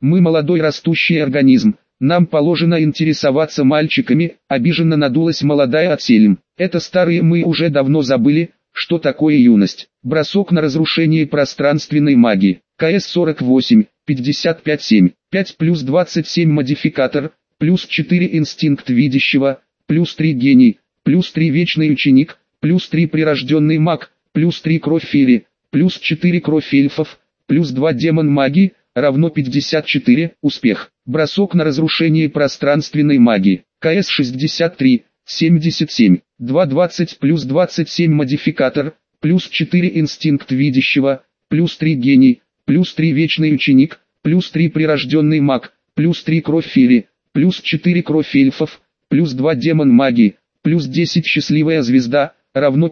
Мы молодой растущий организм, нам положено интересоваться мальчиками, обиженно надулась молодая Ацелим. Это старые мы уже давно забыли, что такое юность. Бросок на разрушение пространственной магии. КС-48, 55-7, 5 плюс 27 модификатор, плюс 4 инстинкт видящего, плюс 3 гений, плюс 3 вечный ученик, плюс 3 прирожденный маг, плюс 3 кровь феи, плюс 4 кровь эльфов, плюс 2 демон магии, равно 54, успех. Бросок на разрушение пространственной магии. КС-63, 77, 2-20 плюс 27 модификатор, плюс 4 инстинкт видящего, плюс 3 гений, плюс 3 вечный ученик, плюс 3 прирожденный маг, плюс 3 кровь феи, плюс 4 кровь эльфов, плюс 2 демон магии, плюс 10 счастливая звезда, равно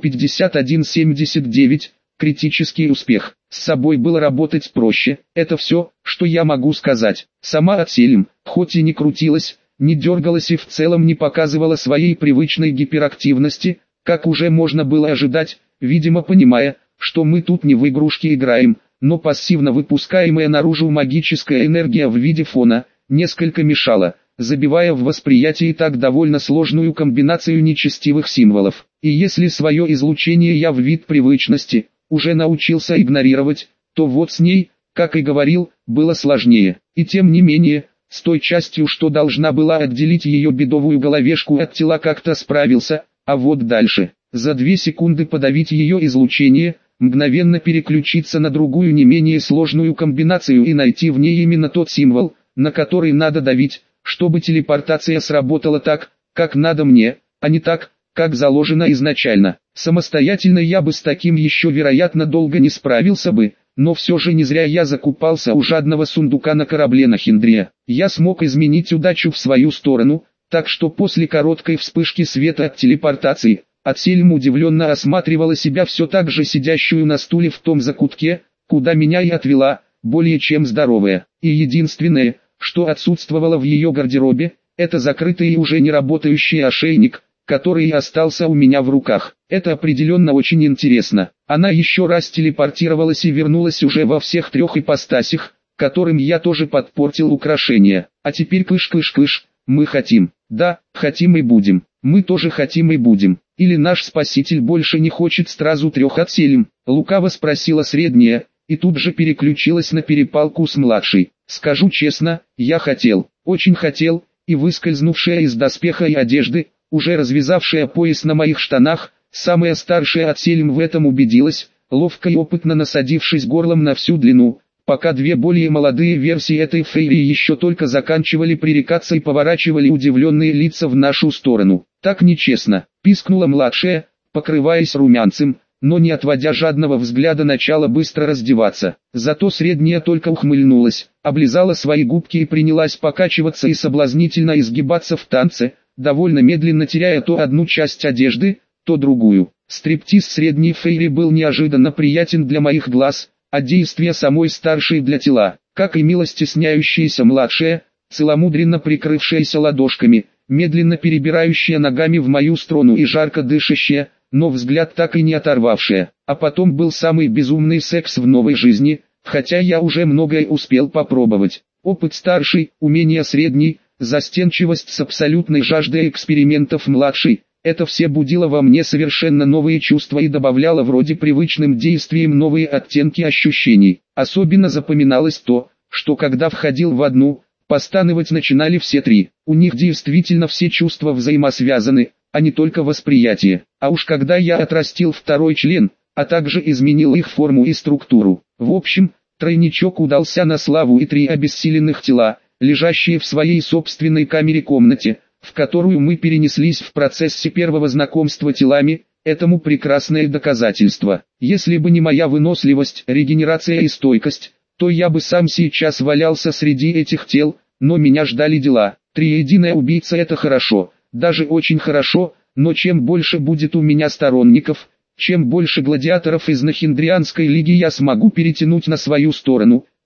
51-79, критический успех. С собой было работать проще, это все, что я могу сказать. Сама Ацелим, хоть и не крутилась, не дергалась и в целом не показывала своей привычной гиперактивности, как уже можно было ожидать, видимо понимая, что мы тут не в игрушки играем, но пассивно выпускаемая наружу магическая энергия в виде фона, несколько мешала, забивая в восприятии так довольно сложную комбинацию нечестивых символов. И если свое излучение я в вид привычности уже научился игнорировать, то вот с ней, как и говорил, было сложнее. И тем не менее, с той частью, что должна была отделить ее бедовую головешку от тела, как-то справился, а вот дальше, за 2 секунды подавить ее излучение, мгновенно переключиться на другую не менее сложную комбинацию и найти в ней именно тот символ, на который надо давить, чтобы телепортация сработала так, как надо мне, а не так, как заложено изначально. Самостоятельно я бы с таким еще вероятно долго не справился бы, но все же не зря я закупался у жадного сундука на корабле на Хиндрия. Я смог изменить удачу в свою сторону, так что после короткой вспышки света от телепортации, Ацелим удивленно осматривала себя все так же сидящую на стуле в том закутке, куда меня и отвела, более чем здоровая. И единственное, что отсутствовало в ее гардеробе, это закрытый и уже не работающий ошейник, который и остался у меня в руках. Это определенно очень интересно. Она еще раз телепортировалась и вернулась уже во всех 3 ипостасях, которым я тоже подпортил украшения. А теперь кыш-кыш-кыш, мы хотим. Да, хотим и будем. Мы тоже хотим и будем. Или наш спаситель больше не хочет сразу 3 Ацелим? Лукаво спросила средняя, и тут же переключилась на перепалку с младшей. Скажу честно, я хотел, очень хотел, и выскользнувшая из доспеха и одежды, уже развязавшая пояс на моих штанах, самая старшая Ацелим в этом убедилась, ловко и опытно насадившись горлом на всю длину, пока 2 более молодые версии этой фейри еще только заканчивали пререкаться и поворачивали удивленные лица в нашу сторону. Так нечестно, пискнула младшая, покрываясь румянцем, но не отводя жадного взгляда начала быстро раздеваться. Зато средняя только ухмыльнулась, облизала свои губки и принялась покачиваться и соблазнительно изгибаться в танце, довольно медленно теряя то одну часть одежды, то другую. Стриптиз средней фейри был неожиданно приятен для моих глаз, а действия самой старшей для тела, как и мило стесняющаяся младшая, целомудренно прикрывшаяся ладошками, медленно перебирающая ногами в мою сторону и жарко дышащая, но взгляд так и не оторвавшая. А потом был самый безумный секс в новой жизни, хотя я уже многое успел попробовать. Опыт старший, умение средний, застенчивость с абсолютной жаждой экспериментов младшей, это все будило во мне совершенно новые чувства и добавляло вроде привычным действиям новые оттенки ощущений. Особенно запоминалось то, что когда входил в одну, постанывать начинали все 3. У них действительно все чувства взаимосвязаны, а не только восприятие. А уж когда я отрастил 2-й член, а также изменил их форму и структуру. В общем, тройничок удался на славу, и 3 обессиленных тела, лежащие в своей собственной камере-комнате, в которую мы перенеслись в процессе первого знакомства телами, этому прекрасное доказательство. Если бы не моя выносливость, регенерация и стойкость, то я бы сам сейчас валялся среди этих тел, но меня ждали дела. Триединая убийца — это хорошо, даже очень хорошо, но чем больше будет у меня сторонников, чем больше гладиаторов из Нахиндрианской лиги я смогу перетянуть на свою сторону,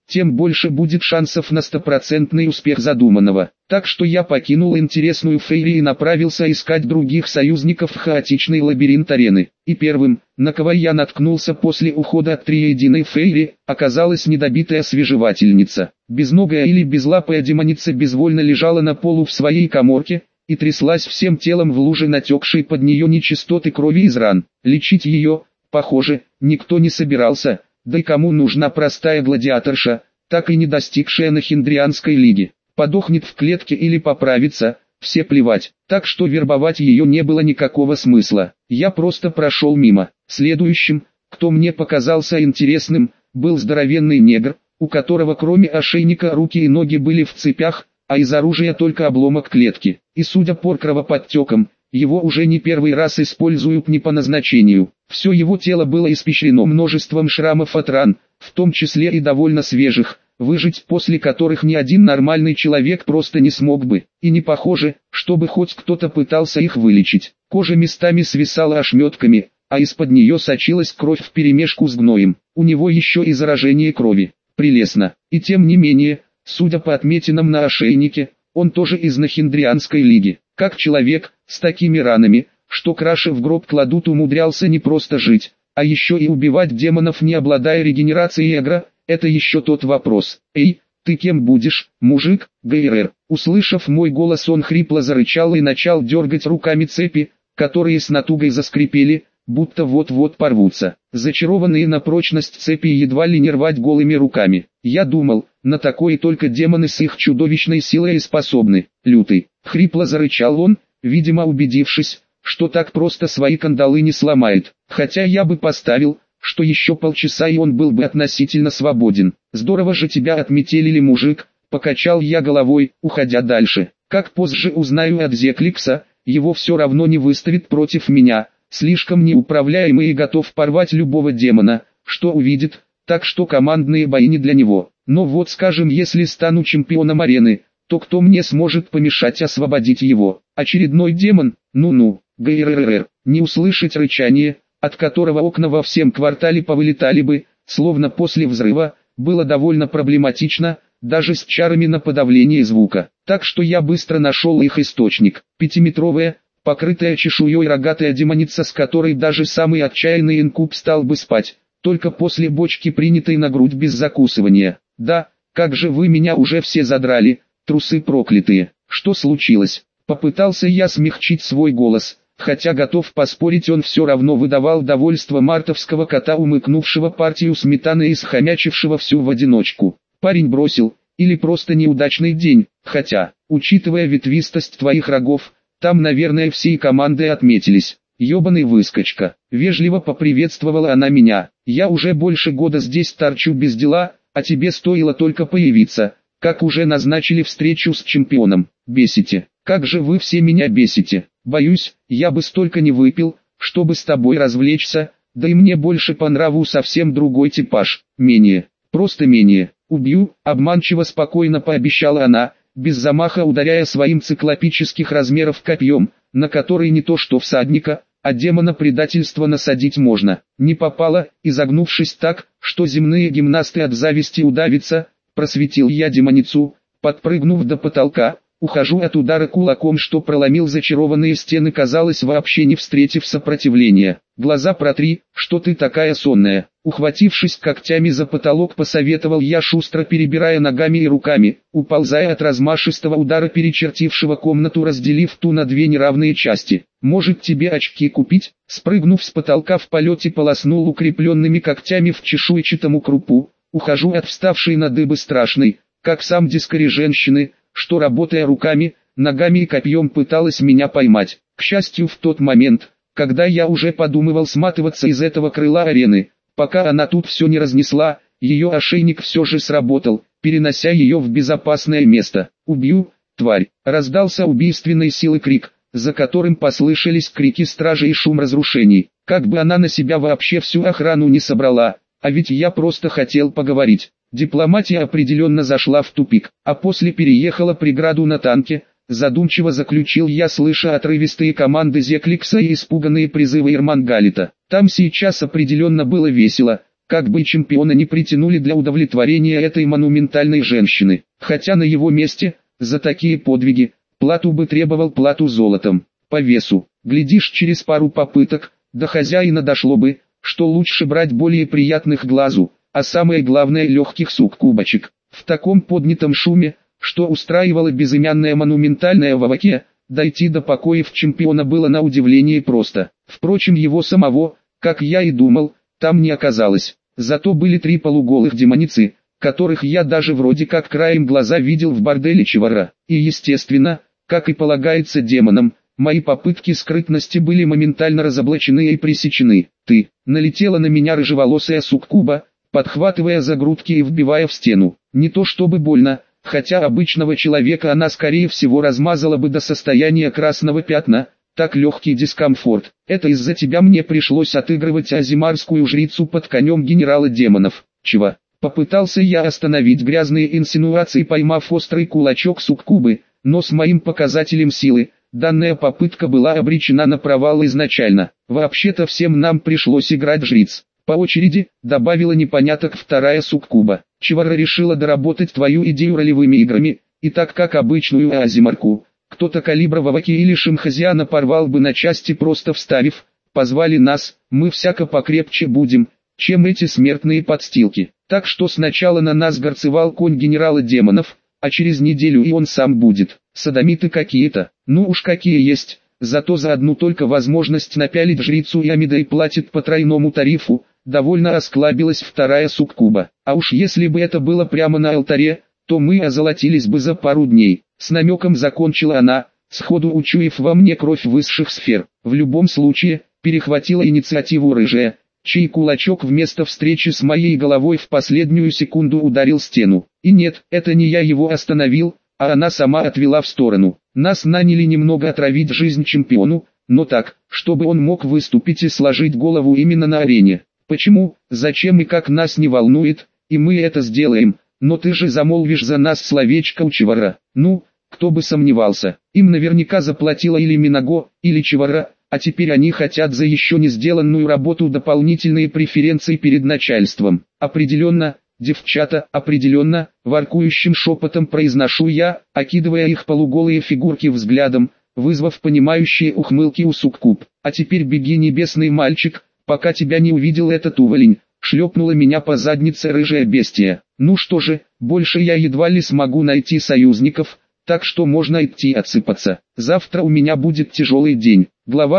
тем больше будет шансов на стопроцентный успех задуманного. Так что я покинул интересную Фейри и направился искать других союзников в хаотичный лабиринт арены. И первым, на кого я наткнулся после ухода от триединой Фейри, оказалась недобитая освежевательница. Безногая или безлапая демоница безвольно лежала на полу в своей каморке и тряслась всем телом в луже натекшей под нее нечистоты крови из ран. Лечить ее, похоже, никто не собирался, да и кому нужна простая гладиаторша, так и не достигшая Нахиндрианской лиги. Подохнет в клетке или поправится, все плевать, так что вербовать ее не было никакого смысла. Я просто прошел мимо. Следующим, кто мне показался интересным, был здоровенный негр, у которого кроме ошейника руки и ноги были в цепях, а из оружия только обломок клетки. И судя по кровоподтекам, его уже не первый раз используют не по назначению. Все его тело было испещрено множеством шрамов от ран, в том числе и довольно свежих, выжить после которых ни один нормальный человек просто не смог бы. И не похоже, чтобы хоть кто-то пытался их вылечить. Кожа местами свисала ошметками, а из-под нее сочилась кровь вперемешку с гноем. У него еще и заражение крови. Прелестно. И тем не менее, судя по отметинам на ошейнике, он тоже из Нахиндрианской лиги. Как человек, с такими ранами, что краши в гроб кладут, умудрялся не просто жить, а еще и убивать демонов, не обладая регенерацией агро, это еще тот вопрос. «Эй, ты кем будешь, мужик?» ГРР. Услышав мой голос, он хрипло зарычал и начал дергать руками цепи, которые с натугой заскрипели, будто вот-вот порвутся. Зачарованные на прочность цепи едва ли не рвать голыми руками. Я думал, на такое только демоны с их чудовищной силой и способны. Лютый. Хрипло зарычал он, видимо убедившись, что так просто свои кандалы не сломает. Хотя я бы поставил, что еще полчаса и он был бы относительно свободен. Здорово же тебя отметелили, мужик, покачал я головой, уходя дальше. Как позже узнаю от Зекликса, его все равно не выставит против меня. Слишком неуправляемый и готов порвать любого демона, что увидит, так что командные бои не для него. Но вот скажем, если стану чемпионом арены, то кто мне сможет помешать освободить его? Очередной демон? Ну-ну, ГРРР. Не услышать рычание, от которого окна во всем квартале повылетали бы, словно после взрыва, было довольно проблематично, даже с чарами на подавление звука. Так что я быстро нашел их источник. Пятиметровая, покрытая чешуей рогатая демоница, с которой даже самый отчаянный инкуб стал бы спать, только после бочки, принятой на грудь без закусывания. Да, как же вы меня уже все задрали, трусы проклятые. Что случилось? Попытался я смягчить свой голос, хотя готов поспорить, он все равно выдавал довольство мартовского кота, умыкнувшего партию сметаны и схомячившего всю в одиночку. Парень бросил, или просто неудачный день, хотя, учитывая ветвистость твоих рогов, там, наверное, всей командой отметились. Ёбаный выскочка. Вежливо поприветствовала она меня. Я уже больше года здесь торчу без дела, а тебе стоило только появиться, как уже назначили встречу с чемпионом. Бесите. Как же вы все меня бесите. Боюсь, я бы столько не выпил, чтобы с тобой развлечься, да и мне больше по нраву совсем другой типаж. Менее. Просто менее. Убью, обманчиво спокойно пообещала она, без замаха ударяя своим циклопических размеров копьем, на который не то что всадника, а демона предательства насадить можно. Не попало, изогнувшись так, что земные гимнасты от зависти удавятся, просветил я демоницу, подпрыгнув до потолка, ухожу от удара кулаком, что проломил зачарованные стены, казалось, вообще не встретив сопротивления. Глаза протри, что ты такая сонная. Ухватившись когтями за потолок, посоветовал я, шустро перебирая ногами и руками, уползая от размашистого удара, перечертившего комнату, разделив ту на две неравные части. Может, тебе очки купить? Спрыгнув с потолка, в полете полоснул укрепленными когтями в чешуйчатому крупу. Ухожу от вставшей на дыбы страшной, как сам дискари женщины, что, работая руками, ногами и копьем, пыталась меня поймать. К счастью, в тот момент, когда я уже подумывал сматываться из этого крыла арены, пока она тут все не разнесла, ее ошейник все же сработал, перенося ее в безопасное место. «Убью, тварь!» Раздался убийственной силы крик, за которым послышались крики стражи и шум разрушений. Как бы она на себя вообще всю охрану не собрала, а ведь я просто хотел поговорить. Дипломатия определенно зашла в тупик, а после переехала преграду на танке, задумчиво заключил я, слыша отрывистые команды Зекликса и испуганные призывы Ирмангалита. Там сейчас определенно было весело, как бы чемпиона не притянули для удовлетворения этой монументальной женщины. Хотя на его месте, за такие подвиги, плату бы требовал плату золотом, по весу. Глядишь, через пару попыток, до хозяина дошло бы, что лучше брать более приятных глазу, а самое главное легких суккубочек. В таком поднятом шуме, что устраивала безымянная монументальная в Аваке, дойти до покоев чемпиона было на удивление просто. Впрочем, его самого, как я и думал, там не оказалось. Зато были 3 полуголых демоницы, которых я даже вроде как краем глаза видел в борделе Чевара. И естественно, как и полагается демонам, мои попытки скрытности были моментально разоблачены и пресечены. «Ты!» — налетела на меня рыжеволосая суккуба, подхватывая за грудки и вбивая в стену. Не то чтобы больно, хотя обычного человека она скорее всего размазала бы до состояния красного пятна, так легкий дискомфорт. Это из-за тебя мне пришлось отыгрывать азимарскую жрицу под конем генерала демонов. Чего? Попытался я остановить грязные инсинуации, поймав острый кулачок суккубы, но с моим показателем силы, данная попытка была обречена на провал изначально. Вообще-то всем нам пришлось играть жриц. По очереди, добавила непоняток вторая суккуба. Чевара решила доработать твою идею ролевыми играми, и так как обычную азимарку, кто-то калибра в Аваке или Шимхазиана порвал бы на части, просто вставив: позвали нас, мы всяко покрепче будем, чем эти смертные подстилки. Так что сначала на нас горцевал конь генерала демонов, а через неделю и он сам будет. Содомиты какие-то, ну уж какие есть, зато за одну только возможность напялить жрицу и Амидой платит по тройному тарифу. Довольно осклабилась вторая суккуба. А уж если бы это было прямо на алтаре, то мы озолотились бы за пару дней. С намеком закончила она, сходу учуяв во мне кровь высших сфер. В любом случае, перехватила инициативу рыжая, чей кулачок вместо встречи с моей головой в последнюю секунду ударил стену. И нет, это не я его остановил, а она сама отвела в сторону. Нас наняли немного отравить жизнь чемпиону, но так, чтобы он мог выступить и сложить голову именно на арене. Почему, зачем и как нас не волнует, и мы это сделаем, но ты же замолвишь за нас словечко у Чевара. Ну, кто бы сомневался, им наверняка заплатила или Минаго, или Чевара, а теперь они хотят за еще не сделанную работу дополнительные преференции перед начальством. Определенно, девчата, определенно, воркующим шепотом произношу я, окидывая их полуголые фигурки взглядом, вызвав понимающие ухмылки у суккуб. А теперь беги, небесный мальчик, пока тебя не увидел этот уволень, шлепнула меня по заднице рыжая бестия. Ну что же, больше я едва ли смогу найти союзников, так что можно идти отсыпаться. Завтра у меня будет тяжелый день. Глава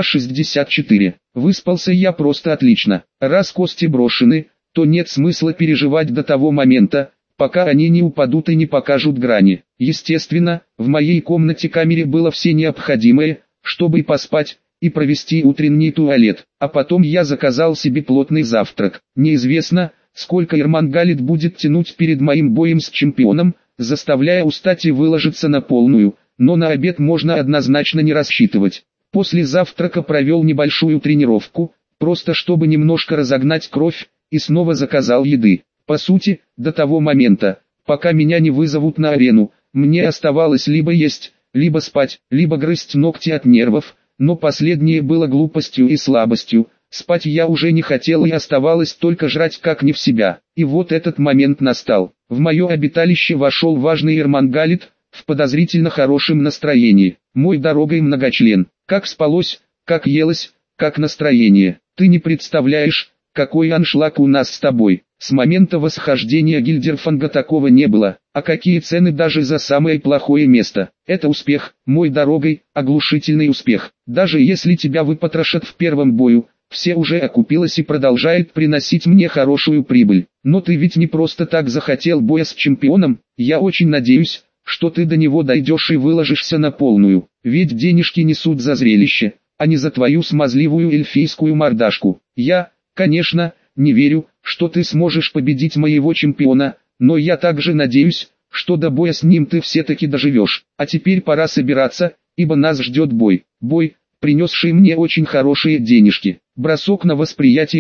64. Выспался я просто отлично. Раз кости брошены, то нет смысла переживать до того момента, пока они не упадут и не покажут грани. Естественно, в моей комнате-камере было все необходимое, чтобы и поспать, и провести утренний туалет, а потом я заказал себе плотный завтрак. Неизвестно, сколько Эрмангалит будет тянуть перед моим боем с чемпионом, заставляя устать и выложиться на полную, но на обед можно однозначно не рассчитывать. После завтрака провел небольшую тренировку, просто чтобы немножко разогнать кровь, и снова заказал еды. По сути, до того момента, пока меня не вызовут на арену, мне оставалось либо есть, либо спать, либо грызть ногти от нервов, но последнее было глупостью и слабостью. Спать я уже не хотел и оставалось только жрать как не в себя. И вот этот момент настал. В мое обиталище вошел важный Эрмангалит, в подозрительно хорошем настроении. Мой дорогой многочлен. Как спалось, как елось, как настроение. Ты не представляешь, какой аншлаг у нас с тобой. С момента восхождения Гильдерфанга такого не было. А какие цены даже за самое плохое место. Это успех, мой дорогой, оглушительный успех. Даже если тебя выпотрошат в первом бою, все уже окупилось и продолжает приносить мне хорошую прибыль. Но ты ведь не просто так захотел боя с чемпионом. Я очень надеюсь, что ты до него дойдешь и выложишься на полную. Ведь денежки несут за зрелище, а не за твою смазливую эльфийскую мордашку. Я, конечно, не верю, что ты сможешь победить моего чемпиона, но я также надеюсь, что до боя с ним ты все-таки доживешь. А теперь пора собираться, ибо нас ждет бой. Бой, принесший мне очень хорошие денежки. Бросок на восприятие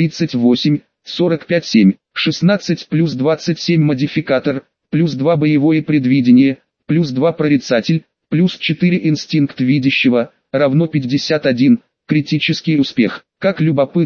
КС-38, 45-7, 16 плюс 27 модификатор, плюс 2 боевое предвидение, плюс 2 прорицатель, плюс 4 инстинкт видящего, равно 51, критический успех. Как любопытно,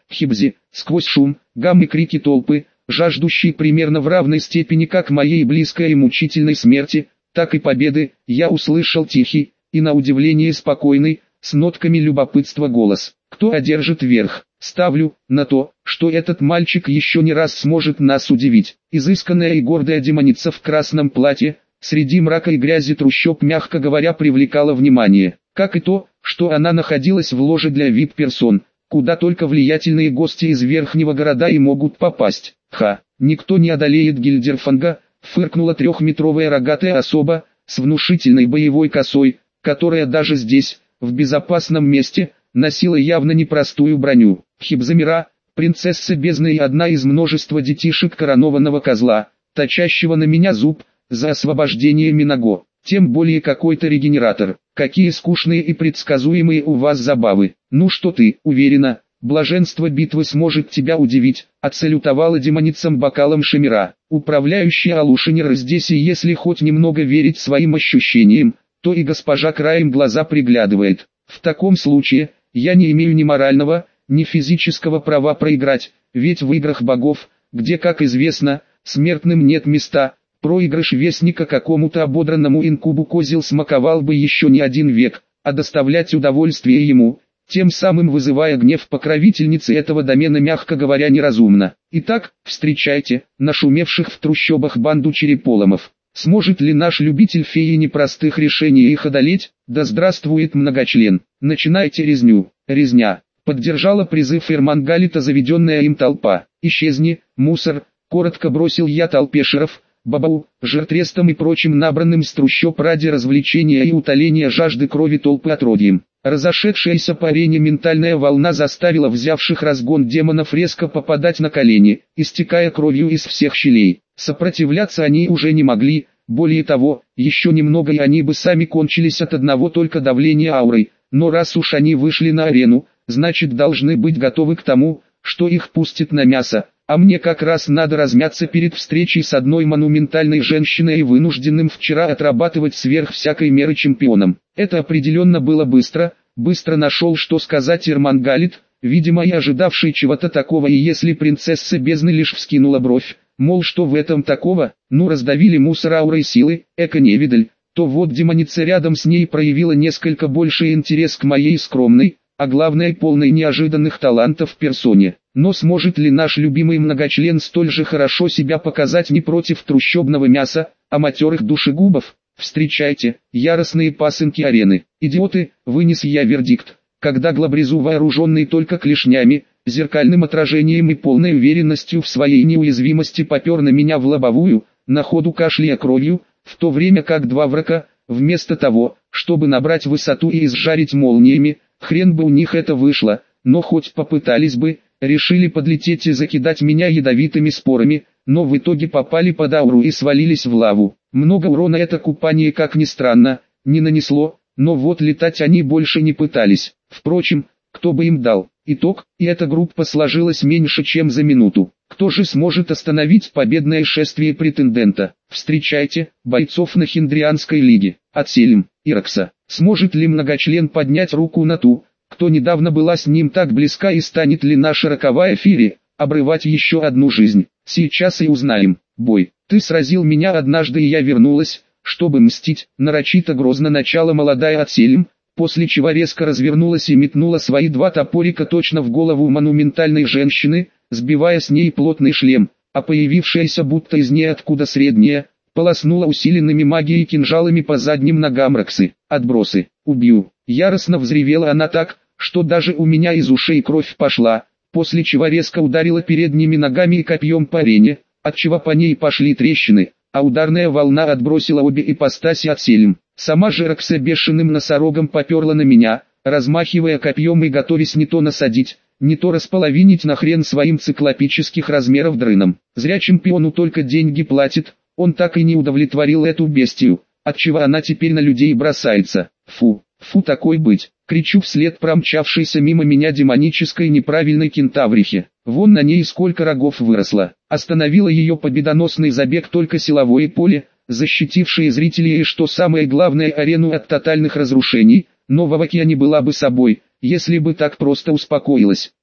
Хибзи, сквозь шум, гам и крики толпы, жаждущие примерно в равной степени как моей близкой и мучительной смерти, так и победы, я услышал тихий, и на удивление спокойный, с нотками любопытства голос. Кто одержит верх? Ставлю на то, что этот мальчик еще не раз сможет нас удивить. Изысканная и гордая демоница в красном платье, среди мрака и грязи трущоб, мягко говоря, привлекала внимание. Как и то, что она находилась в ложе для вип-персон, куда только влиятельные гости из верхнего города и могут попасть. Ха, никто не одолеет Гильдерфанга, фыркнула трехметровая рогатая особа, с внушительной боевой косой, которая даже здесь, в безопасном месте, носила явно непростую броню. Хибзамира, принцесса бездны и одна из множества детишек коронованного козла, точащего на меня зуб, за освобождение Минаго. Тем более какой-то регенератор. Какие скучные и предсказуемые у вас забавы. Ну что ты, уверена, блаженство битвы сможет тебя удивить, отсалютовала демоницам бокалом Шамира. Управляющий Алушинер здесь, и если хоть немного верить своим ощущениям, то и госпожа краем глаза приглядывает. В таком случае, я не имею ни морального, ни физического права проиграть, ведь в играх богов, где, как известно, смертным нет места, проигрыш вестника какому-то ободранному инкубу козел смаковал бы еще не один век, а доставлять удовольствие ему, тем самым вызывая гнев покровительницы этого домена, мягко говоря, неразумно. Итак, встречайте, нашумевших в трущобах банду череполомов. Сможет ли наш любитель феи непростых решений их одолеть? Да здравствует многочлен. Начинайте резню. Резня. Поддержала призыв Эрмангалита заведенная им толпа. Исчезни, мусор, коротко бросил я толпе шеров, бабау, жиртрестам и прочим набранным с трущоб ради развлечения и утоления жажды крови толпы отродьем. Разошедшаяся по арене ментальная волна заставила взявших разгон демонов резко попадать на колени, истекая кровью из всех щелей. Сопротивляться они уже не могли, более того, еще немного и они бы сами кончились от одного только давления аурой, но раз уж они вышли на арену, значит должны быть готовы к тому, что их пустят на мясо, а мне как раз надо размяться перед встречей с одной монументальной женщиной и вынужденным вчера отрабатывать сверх всякой меры чемпионом. Это определенно было быстро нашел что сказать Эрмангалит, видимо и ожидавший чего-то такого, и если принцесса бездны лишь вскинула бровь, мол, что в этом такого, ну раздавили мусор аурой силы, эко-невидаль, то вот демоница рядом с ней проявила несколько больший интерес к моей скромной, а главное полной неожиданных талантов персоне. Но сможет ли наш любимый многочлен столь же хорошо себя показать не против трущобного мяса, а матерых душегубов? Встречайте, яростные пасынки арены. Идиоты, вынес я вердикт, когда глабрезу, вооруженный только клешнями, зеркальным отражением и полной уверенностью в своей неуязвимости, попер на меня в лобовую, на ходу кашляя кровью, в то время как два врага, вместо того, чтобы набрать высоту и изжарить молниями, хрен бы у них это вышло, но хоть попытались бы, решили подлететь и закидать меня ядовитыми спорами, но в итоге попали под ауру и свалились в лаву. Много урона это купание, как ни странно, не нанесло, но вот летать они больше не пытались. Впрочем, кто бы им дал? Итог, и эта группа сложилась меньше чем за минуту. Кто же сможет остановить победное шествие претендента? Встречайте, бойцов на Хиндрианской лиге. Отселим, Иракса. Сможет ли многочлен поднять руку на ту, кто недавно была с ним так близка, и станет ли наша роковая фири обрывать еще одну жизнь? Сейчас и узнаем. Бой. Ты сразил меня однажды, и я вернулась, чтобы мстить. Нарочито грозно начала молодая Отселим, после чего резко развернулась и метнула свои два топорика точно в голову монументальной женщины, сбивая с ней плотный шлем, а появившаяся будто из ниоткуда средняя, полоснула усиленными магией кинжалами по задним ногам Роксы. Отбросы. Убью. Яростно взревела она так, что даже у меня из ушей кровь пошла, после чего резко ударила передними ногами и копьем по арене, отчего по ней пошли трещины, а ударная волна отбросила обе ипостаси Отселим. Сама же Рокса бешеным носорогом поперла на меня, размахивая копьем и готовясь не то насадить, не то располовинить нахрен своим циклопических размеров дрыном. Зря чемпиону только деньги платит, он так и не удовлетворил эту бестию, отчего она теперь на людей бросается. Фу, фу такой быть, кричу вслед промчавшейся мимо меня демонической неправильной кентаврихе. Вон на ней сколько рогов выросло. Остановило ее победоносный забег только силовое поле, защитившее зрителей и, что самое главное, арену от тотальных разрушений, но Вавакия не была бы собой, если бы так просто успокоилась.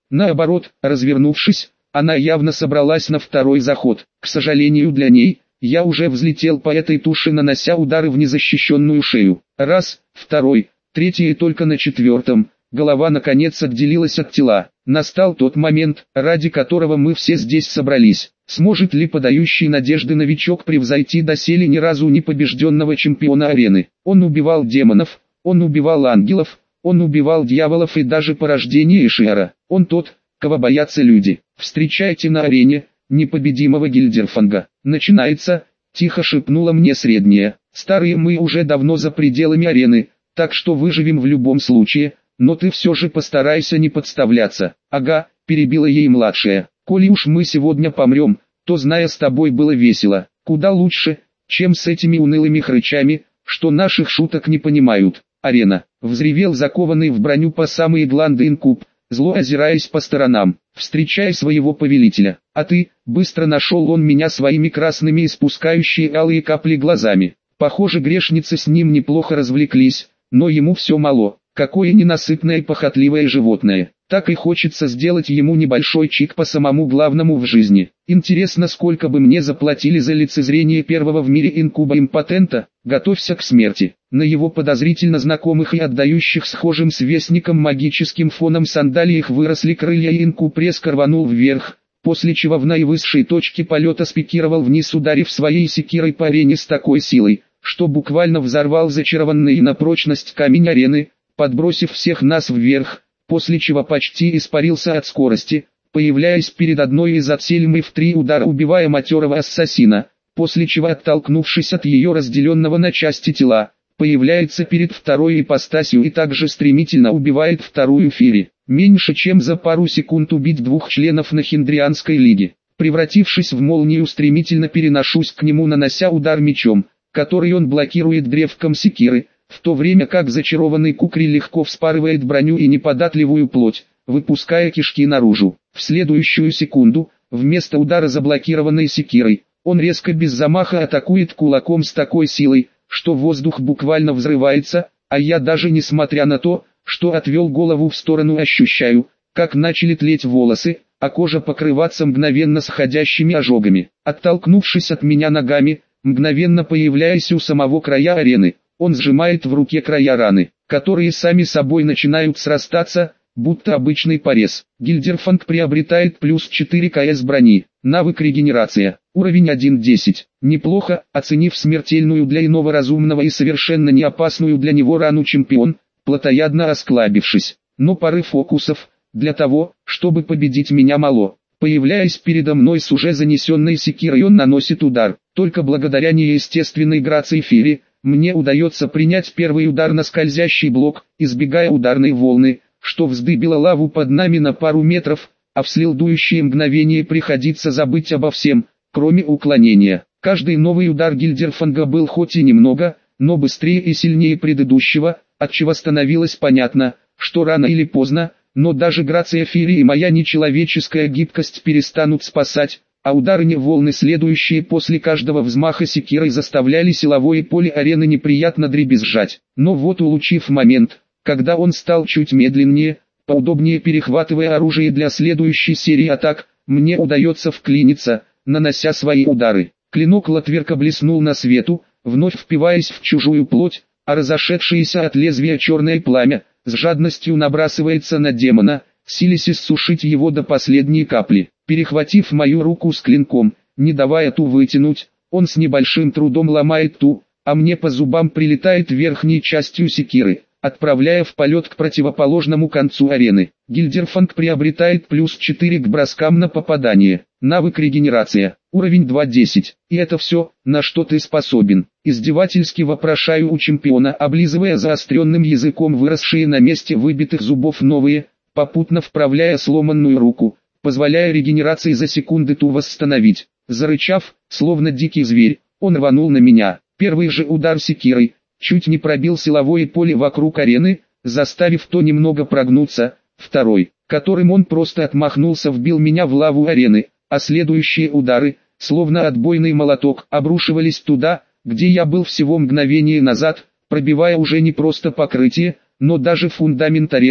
Наоборот, развернувшись, она явно собралась на второй заход. К сожалению для ней, я уже взлетел по этой туше, нанося удары в незащищенную шею. Раз, второй, третий, и только на четвертом голова наконец отделилась от тела. Настал тот момент, ради которого мы все здесь собрались. Сможет ли подающий надежды новичок превзойти доселе ни разу не побежденного чемпиона арены? Он убивал демонов, он убивал ангелов, он убивал дьяволов и даже порождение Ишиара. Он тот, кого боятся люди. Встречайте на арене непобедимого Гильдерфанга. Начинается, тихо шепнула мне средняя. Старые мы уже давно за пределами арены, так что выживем в любом случае, но ты все же постарайся не подставляться. Ага, перебила ей младшая. Коли уж мы сегодня помрем, то зная с тобой было весело. Куда лучше, чем с этими унылыми хрычами, что наших шуток не понимают. Арена. Взревел закованный в броню по самые гланды инкуб, зло озираясь по сторонам. Встречай своего повелителя. А ты, быстро нашел он меня своими красными испускающие алые капли глазами. Похоже, грешницы с ним неплохо развлеклись, но ему все мало. Какое ненасытное и похотливое животное. Так и хочется сделать ему небольшой чик по самому главному в жизни. Интересно, сколько бы мне заплатили за лицезрение первого в мире инкуба-импотента? Готовься к смерти. На его подозрительно знакомых и отдающих схожим с вестником магическим фоном сандалиях выросли крылья, и инкуб резко рванул вверх, после чего в наивысшей точке полета спикировал вниз, ударив своей секирой по арене с такой силой, что буквально взорвал зачарованный на прочность камень арены, подбросив всех нас вверх, после чего почти испарился от скорости, появляясь перед одной из отсельмой в 3 удара, убивая матерого ассасина, после чего, оттолкнувшись от ее разделенного на части тела, появляется перед второй ипостасью и также стремительно убивает вторую Фири. Меньше чем за пару секунд убить 2 членов Нахиндрианской лиги. Превратившись в молнию, стремительно переношусь к нему, нанося удар мечом, который он блокирует древком секиры, в то время как зачарованный кукри легко вспарывает броню и неподатливую плоть, выпуская кишки наружу. В следующую секунду, вместо удара заблокированной секирой, он резко без замаха атакует кулаком с такой силой, что воздух буквально взрывается, а я даже несмотря на то, что отвел голову в сторону, ощущаю, как начали тлеть волосы, а кожа покрываться мгновенно сходящими ожогами. Оттолкнувшись от меня ногами, мгновенно появляясь у самого края арены, он сжимает в руке края раны, которые сами собой начинают срастаться, будто обычный порез. Гильдерфанг приобретает плюс 4 КС брони. Навык регенерация. Уровень 1.10. Неплохо, оценив смертельную для иного разумного и совершенно не опасную для него рану, чемпион, плотоядно осклабившись. Но поры фокусов, для того, чтобы победить меня, мало. Появляясь передо мной с уже занесенной секирой, он наносит удар. Только благодаря неестественной грации Фири, мне удается принять первый удар на скользящий блок, избегая ударной волны, что вздыбило лаву под нами на пару метров, а в следующее мгновение приходится забыть обо всем, кроме уклонения. Каждый новый удар Гильдерфанга был хоть и немного, но быстрее и сильнее предыдущего, отчего становилось понятно, что рано или поздно, но даже грация Фири и моя нечеловеческая гибкость перестанут спасать, а удары волны, следующие после каждого взмаха секирой, заставляли силовое поле арены неприятно дребезжать. Но вот, улучив момент, когда он стал чуть медленнее, поудобнее перехватывая оружие для следующей серии атак, мне удается вклиниться, нанося свои удары. Клинок Латверка блеснул на свету, вновь впиваясь в чужую плоть, а разошедшееся от лезвия черное пламя с жадностью набрасывается на демона, силясь иссушить его до последней капли. Перехватив мою руку с клинком, не давая ту вытянуть, он с небольшим трудом ломает ту, а мне по зубам прилетает верхней частью секиры, отправляя в полет к противоположному концу арены. Гильдерфанг приобретает плюс 4 к броскам на попадание. Навык регенерация. Уровень 2.10. И это все, на что ты способен. Издевательски вопрошаю у чемпиона, облизывая заостренным языком выросшие на месте выбитых зубов новые, попутно вправляя сломанную руку, позволяя регенерации за секунды ту восстановить. Зарычав, словно дикий зверь, он рванул на меня. Первый же удар секирой чуть не пробил силовое поле вокруг арены, заставив то немного прогнуться. Второй, которым он просто отмахнулся, вбил меня в лаву арены, а следующие удары, словно отбойный молоток, обрушивались туда, где я был всего мгновение назад, пробивая уже не просто покрытие, но даже фундамент арены,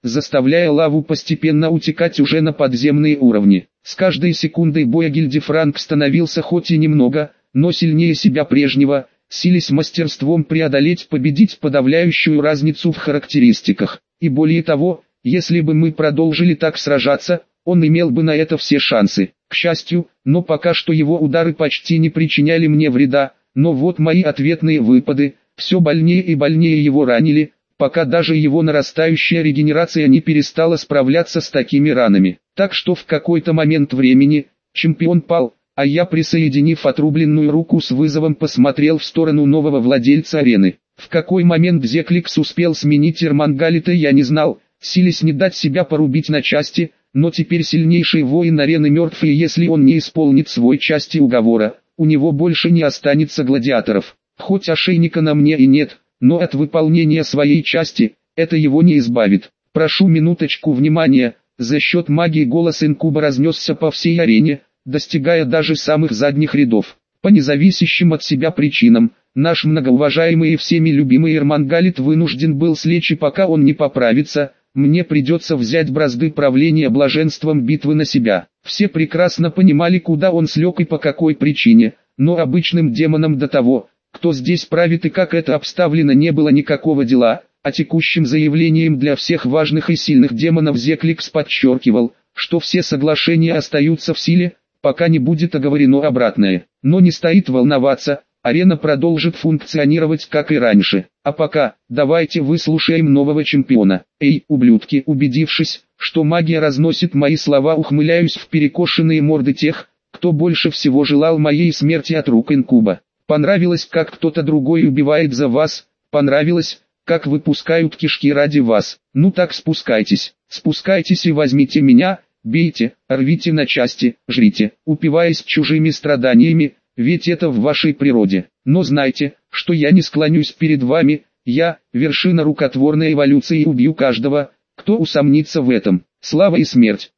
заставляя лаву постепенно утекать уже на подземные уровни. С каждой секундой боя Гильдефранк становился хоть и немного, но сильнее себя прежнего, силясь мастерством преодолеть победить подавляющую разницу в характеристиках. И более того, если бы мы продолжили так сражаться, он имел бы на это все шансы. К счастью, но пока что его удары почти не причиняли мне вреда, но вот мои ответные выпады, все больнее и больнее его ранили, пока даже его нарастающая регенерация не перестала справляться с такими ранами. Так что в какой-то момент времени, чемпион пал, а я, присоединив отрубленную руку с вызовом, посмотрел в сторону нового владельца арены. В какой момент Зекликс успел сменить Эрмангалита, я не знал, силясь не дать себя порубить на части, но теперь сильнейший воин арены мертв, и если он не исполнит свой части уговора, у него больше не останется гладиаторов. Хоть ошейника на мне и нет, но от выполнения своей части, это его не избавит. Прошу минуточку внимания, за счет магии голос инкуба разнесся по всей арене, достигая даже самых задних рядов. По независящим от себя причинам, наш многоуважаемый и всеми любимый Эрмангалит вынужден был слечь, и пока он не поправится, мне придется взять бразды правления блаженством битвы на себя. Все прекрасно понимали, куда он слег и по какой причине, но обычным демонам до того, кто здесь правит и как это обставлено, не было никакого дела, а текущим заявлением для всех важных и сильных демонов Зекликс подчеркивал, что все соглашения остаются в силе, пока не будет оговорено обратное. Но не стоит волноваться, арена продолжит функционировать как и раньше. А пока, давайте выслушаем нового чемпиона. Эй, ублюдки! Убедившись, что магия разносит мои слова, ухмыляюсь в перекошенные морды тех, кто больше всего желал моей смерти от рук инкуба. Понравилось, как кто-то другой убивает за вас? Понравилось, как выпускают кишки ради вас? Ну так спускайтесь и возьмите меня, бейте, рвите на части, жрите, упиваясь чужими страданиями, ведь это в вашей природе. Но знайте, что я не склонюсь перед вами, я, вершина рукотворной эволюции, и убью каждого, кто усомнится в этом. Слава и смерть,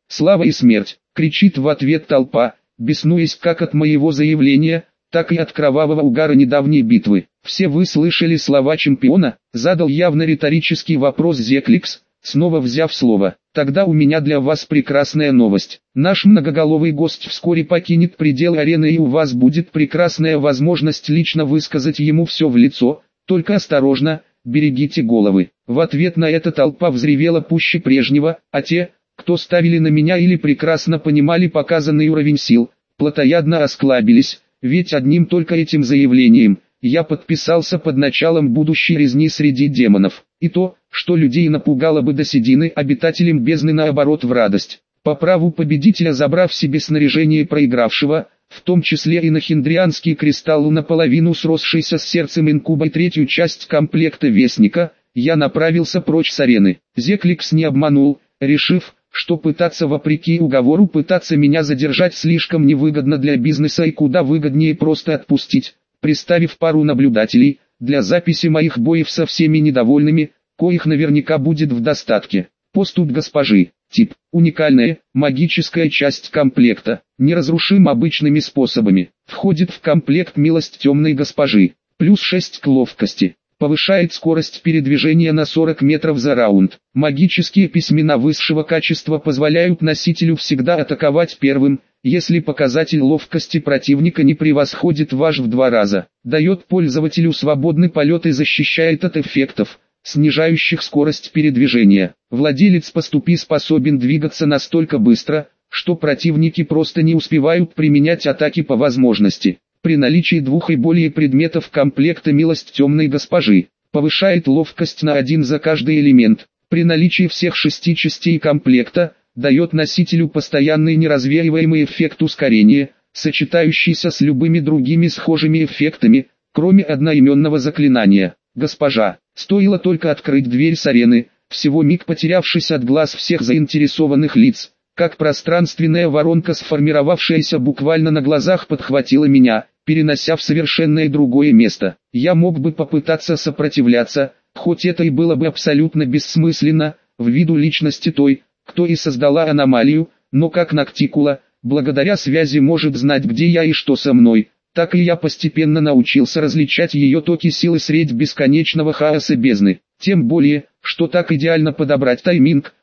кричит в ответ толпа, беснуясь как от моего заявления, так и от кровавого угара недавней битвы. Все вы слышали слова чемпиона? Задал явно риторический вопрос Зекликс, снова взяв слово. Тогда у меня для вас прекрасная новость. Наш многоголовый гость вскоре покинет пределы арены, и у вас будет прекрасная возможность лично высказать ему все в лицо, только осторожно, берегите головы. В ответ на это толпа взревела пуще прежнего, а те, кто ставили на меня или прекрасно понимали показанный уровень сил, плотоядно осклабились, ведь одним только этим заявлением я подписался под началом будущей резни среди демонов. И то, что людей напугало бы до седины, обитателям бездны наоборот в радость. По праву победителя, забрав себе снаряжение проигравшего, в том числе и нахиндрианский кристалл, наполовину сросшийся с сердцем инкуба, и третью часть комплекта Вестника, я направился прочь с арены. Зекликс не обманул, решив, что пытаться вопреки уговору пытаться меня задержать слишком невыгодно для бизнеса, и куда выгоднее просто отпустить, приставив пару наблюдателей, для записи моих боев со всеми недовольными, коих наверняка будет в достатке. Поступь госпожи. Тип: уникальная, магическая часть комплекта, неразрушим обычными способами. Входит в комплект милость темной госпожи. Плюс 6 к ловкости. Повышает скорость передвижения на 40 метров за раунд. Магические письмена высшего качества позволяют носителю всегда атаковать первым, если показатель ловкости противника не превосходит ваш в 2 раза. Дает пользователю свободный полет и защищает от эффектов, снижающих скорость передвижения. Владелец поступи способен двигаться настолько быстро, что противники просто не успевают применять атаки по возможности. При наличии 2 и более предметов комплекта милость темной госпожи, повышает ловкость на 1 за каждый элемент. При наличии всех 6 частей комплекта, дает носителю постоянный неразвеиваемый эффект ускорения, сочетающийся с любыми другими схожими эффектами, кроме одноименного заклинания. Госпожа, стоило только открыть дверь с арены, всего миг потерявшись от глаз всех заинтересованных лиц, как пространственная воронка, сформировавшаяся буквально на глазах, подхватила меня, перенося в совершенно другое место. Я мог бы попытаться сопротивляться, хоть это и было бы абсолютно бессмысленно, ввиду личности той, кто и создала аномалию, но как Ноктикула, благодаря связи может знать, где я и что со мной, так и я постепенно научился различать ее токи силы средь бесконечного хаоса бездны. Тем более, что так идеально подобрать тайминг,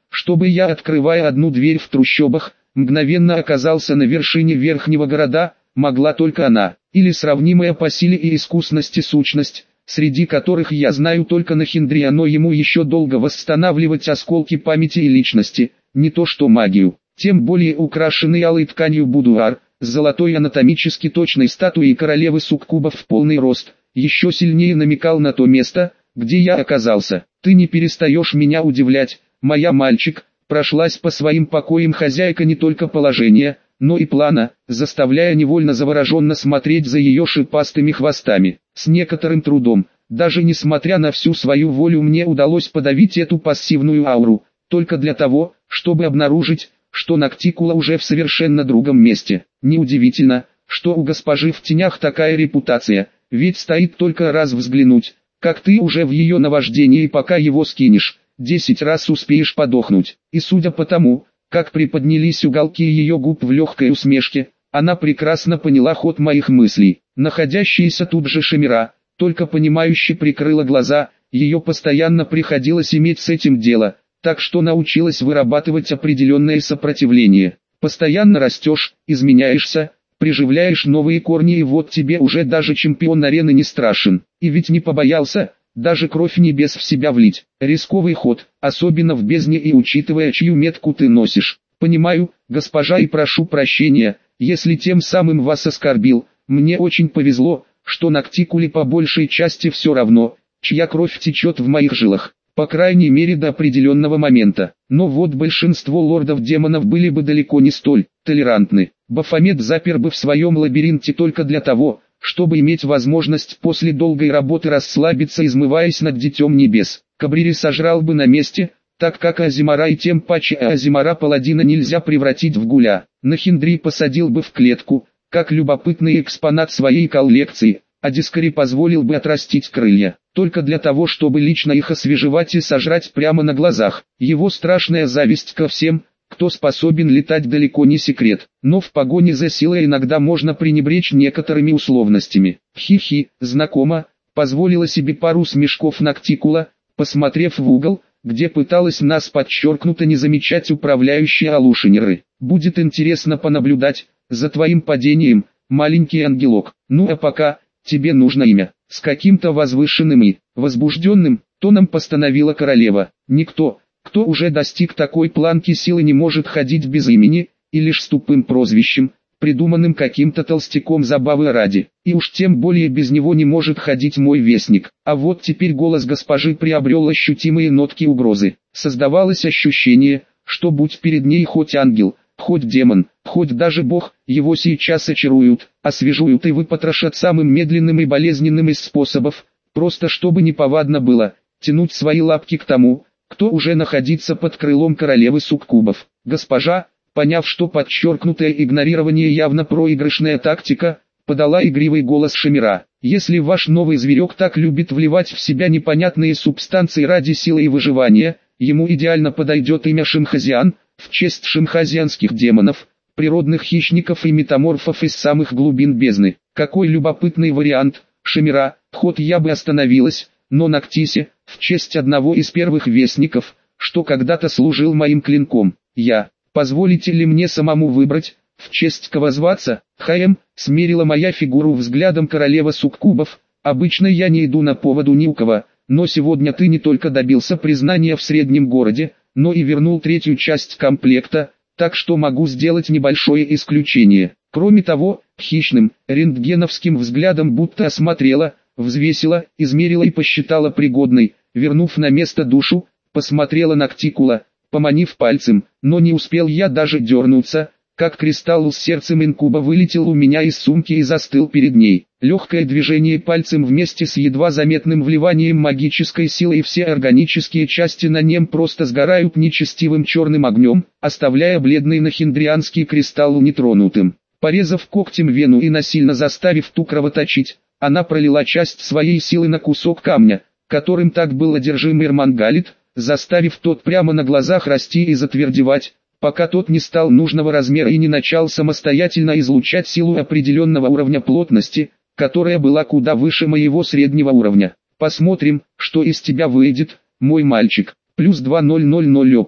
чтобы я, открывая одну дверь в трущобах, мгновенно оказался на вершине верхнего города, могла только она, или сравнимая по силе и искусности сущность, среди которых я знаю только Нахиндри, но ему еще долго восстанавливать осколки памяти и личности, не то что магию. Тем более украшенный алой тканью будуар, с золотой анатомически точной статуей королевы суккубов в полный рост, еще сильнее намекал на то место, где я оказался. «Ты не перестаешь меня удивлять, моя мальчик», прошлась по своим покоям хозяйка не только положения, но и плана, заставляя невольно завороженно смотреть за ее шипастыми хвостами. С некоторым трудом, даже несмотря на всю свою волю, мне удалось подавить эту пассивную ауру, только для того, чтобы обнаружить, что Ноктикула уже в совершенно другом месте. Неудивительно, что у госпожи в тенях такая репутация, ведь стоит только раз взглянуть, как ты уже в ее наваждении, пока его скинешь, 10 раз успеешь подохнуть. И судя по тому, как приподнялись уголки ее губ в легкой усмешке, она прекрасно поняла ход моих мыслей. Находящаяся тут же Шамира, только понимающе прикрыла глаза, ее постоянно приходилось иметь с этим дело, так что научилась вырабатывать определенное сопротивление. Постоянно растешь, изменяешься, приживляешь новые корни, и вот тебе уже даже чемпион арены не страшен. И ведь не побоялся даже кровь небес в себя влить. Рисковый ход, особенно в бездне и учитывая, чью метку ты носишь. Понимаю, госпожа, и прошу прощения, если тем самым вас оскорбил. Мне очень повезло, что Ноктикуле по большей части все равно, чья кровь течет в моих жилах. По крайней мере до определенного момента. Но вот большинство лордов-демонов были бы далеко не столь толерантны. Бафомет запер бы в своем лабиринте только для того, чтобы иметь возможность после долгой работы расслабиться, измываясь над Детем Небес. Кабрири сожрал бы на месте, так как Азимара, и тем паче Азимара паладина, нельзя превратить в гуля. Нахиндри посадил бы в клетку, как любопытный экспонат своей коллекции, а Дискари позволил бы отрастить крылья, только для того, чтобы лично их освежевать и сожрать прямо на глазах. Его страшная зависть ко всем, кто способен летать, далеко не секрет, но в погоне за силой иногда можно пренебречь некоторыми условностями. Хи-хи, знакомо, позволила себе пару смешков Ноктикула, посмотрев в угол, где пыталась нас подчеркнуто не замечать управляющая Алушинеры. Будет интересно понаблюдать за твоим падением, маленький ангелок. Ну а пока, тебе нужно имя. С каким-то возвышенным и возбужденным тоном постановила королева. Никто, кто уже достиг такой планки силы, не может ходить без имени, и лишь с тупым прозвищем, придуманным каким-то толстяком забавы ради. И уж тем более без него не может ходить мой вестник. А вот теперь голос госпожи приобрел ощутимые нотки угрозы. Создавалось ощущение, что будь перед ней хоть ангел, хоть демон, хоть даже бог, его сейчас очаруют, освежуют и выпотрошат самым медленным и болезненным из способов, просто чтобы неповадно было тянуть свои лапки к тому, кто уже находится под крылом королевы суккубов. Госпожа, поняв, что подчеркнутое игнорирование явно проигрышная тактика, подала игривый голос Шамира. Если ваш новый зверек так любит вливать в себя непонятные субстанции ради силы и выживания, ему идеально подойдет имя Шимхазиан, в честь шимхазианских демонов, природных хищников и метаморфов из самых глубин бездны. Какой любопытный вариант, Шамира, ход я бы остановилась, но Ноктисе, в честь одного из первых вестников, что когда-то служил моим клинком. Позволите ли мне самому выбрать, в честь кого зваться? Смерила моя фигуру взглядом королева суккубов. Обычно я не иду на поводу ни у кого, но сегодня ты не только добился признания в среднем городе, но и вернул третью часть комплекта, так что могу сделать небольшое исключение. Кроме того, хищным, рентгеновским взглядом будто осмотрела, взвесила, измерила и посчитала пригодной, вернув на место душу, посмотрела на Ноктикула, поманив пальцем, но не успел я даже дернуться, как кристалл с сердцем инкуба вылетел у меня из сумки и застыл перед ней. Легкое движение пальцем вместе с едва заметным вливанием магической силы, и все органические части на нем просто сгорают нечестивым черным огнем, оставляя бледный нахиндрианский кристалл нетронутым. Порезав когтем вену и насильно заставив ту кровоточить, она пролила часть своей силы на кусок камня, которым так был одержим Ирмангалит, заставив тот прямо на глазах расти и затвердевать, пока тот не стал нужного размера и не начал самостоятельно излучать силу определенного уровня плотности, которая была куда выше моего среднего уровня. Посмотрим, что из тебя выйдет, мой мальчик. +2000 опыта.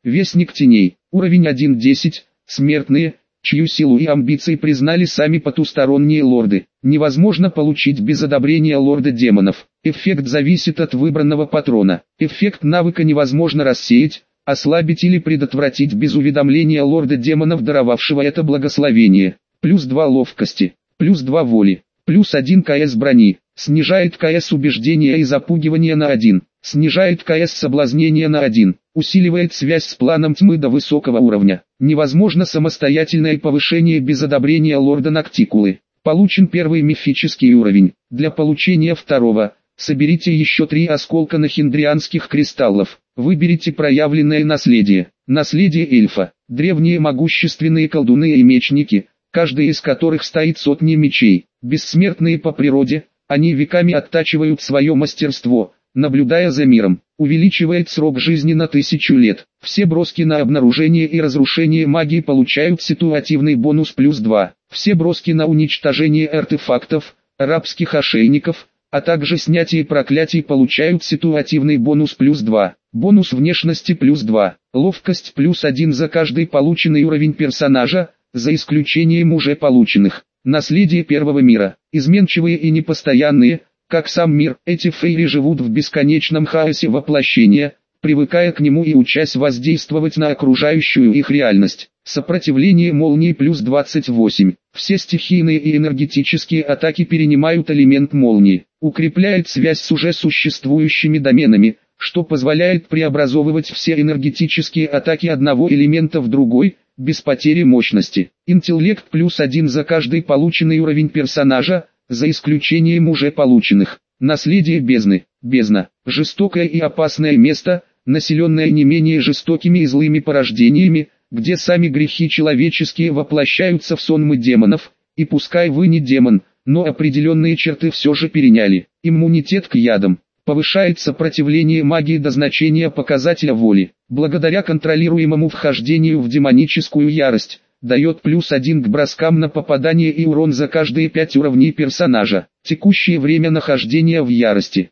Вестник теней. Уровень 1.10. Смертные, чью силу и амбиции признали сами потусторонние лорды. Невозможно получить без одобрения лорда демонов. Эффект зависит от выбранного патрона. Эффект навыка невозможно рассеять, ослабить или предотвратить без уведомления лорда демонов, даровавшего это благословение. Плюс 2 ловкости, плюс 2 воли, плюс 1 КС брони, снижает КС убеждения и запугивания на 1, снижает КС соблазнения на 1, усиливает связь с планом тьмы до высокого уровня. Невозможно самостоятельное повышение без одобрения лорда Ноктикулы. Получен первый мифический уровень. Для получения второго, соберите еще 3 осколка нахиндрианских кристаллов. Выберите проявленное наследие. Наследие эльфа. Древние могущественные колдуны и мечники, каждый из которых стоит сотни мечей. Бессмертные по природе, они веками оттачивают свое мастерство, наблюдая за миром. Увеличивает срок жизни на 1000 лет. Все броски на обнаружение и разрушение магии получают ситуативный бонус плюс 2. Все броски на уничтожение артефактов, рабских ошейников, а также снятие проклятий получают ситуативный бонус плюс 2. Бонус внешности плюс 2. Ловкость плюс 1 за каждый полученный уровень персонажа, за исключением уже полученных. Наследие первого мира. Изменчивые и непостоянные, как сам мир, эти фейри живут в бесконечном хаосе воплощения, привыкая к нему и учась воздействовать на окружающую их реальность. Сопротивление молнии плюс 28. Все стихийные и энергетические атаки перенимают элемент молнии. Укрепляет связь с уже существующими доменами, что позволяет преобразовывать все энергетические атаки одного элемента в другой, без потери мощности. Интеллект плюс 1 за каждый полученный уровень персонажа, за исключением уже полученных. Наследие бездны. Бездна. Жестокое и опасное место, населенное не менее жестокими и злыми порождениями, где сами грехи человеческие воплощаются в сонмы демонов, и пускай вы не демон, но определенные черты все же переняли. Иммунитет к ядам. Повышает сопротивление магии до значения показателя воли. Благодаря контролируемому вхождению в демоническую ярость, дает плюс 1 к броскам на попадание и урон за каждые 5 уровней персонажа. Текущее время нахождения в ярости.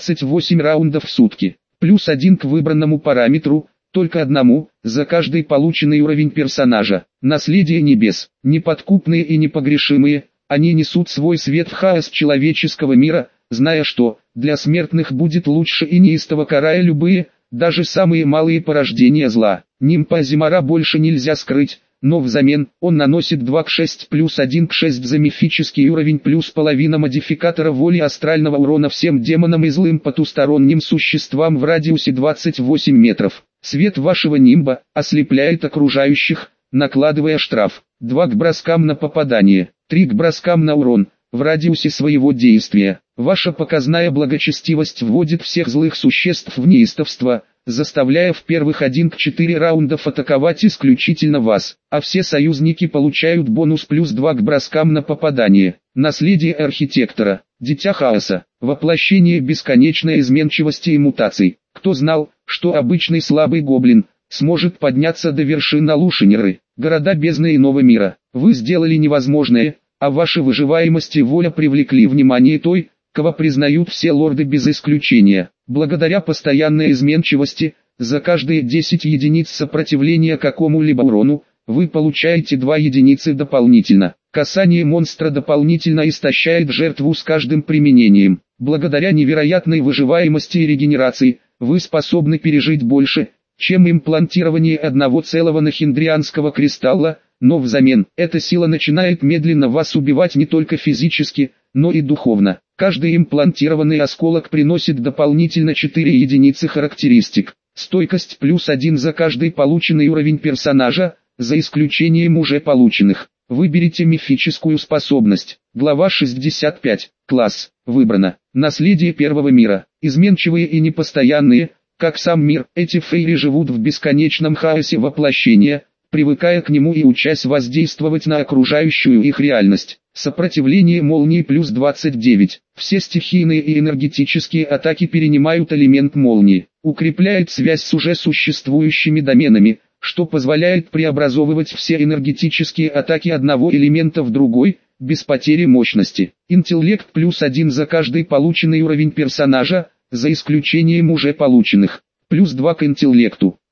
28 раундов в сутки. Плюс 1 к выбранному параметру, только одному, за каждый полученный уровень персонажа. Наследие небес. Неподкупные и непогрешимые, они несут свой свет в хаос человеческого мира, зная что, для смертных будет лучше и неистово карая любые, даже самые малые порождения зла. Нимпа Азимара больше нельзя скрыть, но взамен, он наносит 2 к 6 плюс 1 к 6 за мифический уровень плюс половина модификатора воли астрального урона всем демонам и злым потусторонним существам в радиусе 28 метров. Свет вашего нимба ослепляет окружающих, накладывая штраф. 2 к броскам на попадание, 3 к броскам на урон, в радиусе своего действия. Ваша показная благочестивость вводит всех злых существ в неистовство, заставляя в первых 1 к 4 раундов атаковать исключительно вас, а все союзники получают бонус плюс 2 к броскам на попадание. Наследие архитектора, дитя хаоса, воплощение бесконечной изменчивости и мутаций. Кто знал, что обычный слабый гоблин сможет подняться до вершин Алушинеры, города бездны иного мира? Вы сделали невозможное, а ваша выживаемость и воля привлекли внимание той, кого признают все лорды без исключения. Благодаря постоянной изменчивости, за каждые 10 единиц сопротивления какому-либо урону, вы получаете 2 единицы дополнительно. Касание монстра дополнительно истощает жертву с каждым применением. Благодаря невероятной выживаемости и регенерации, вы способны пережить больше, чем имплантирование одного целого нахиндрианского кристалла, но взамен, эта сила начинает медленно вас убивать не только физически, но и духовно. Каждый имплантированный осколок приносит дополнительно 4 единицы характеристик. Стойкость плюс 1 за каждый полученный уровень персонажа, за исключением уже полученных. Выберите мифическую способность. Глава 65. Класс. Выбрано. Наследие первого мира. Изменчивые и непостоянные, как сам мир, эти фейри живут в бесконечном хаосе воплощения, привыкая к нему и учась воздействовать на окружающую их реальность. Сопротивление молнии плюс 29. Все стихийные и энергетические атаки перенимают элемент молнии. Укрепляет связь с уже существующими доменами, что позволяет преобразовывать все энергетические атаки одного элемента в другой, без потери мощности. Интеллект плюс 1 за каждый полученный уровень персонажа, за исключением уже полученных. Плюс 2 к интеллекту.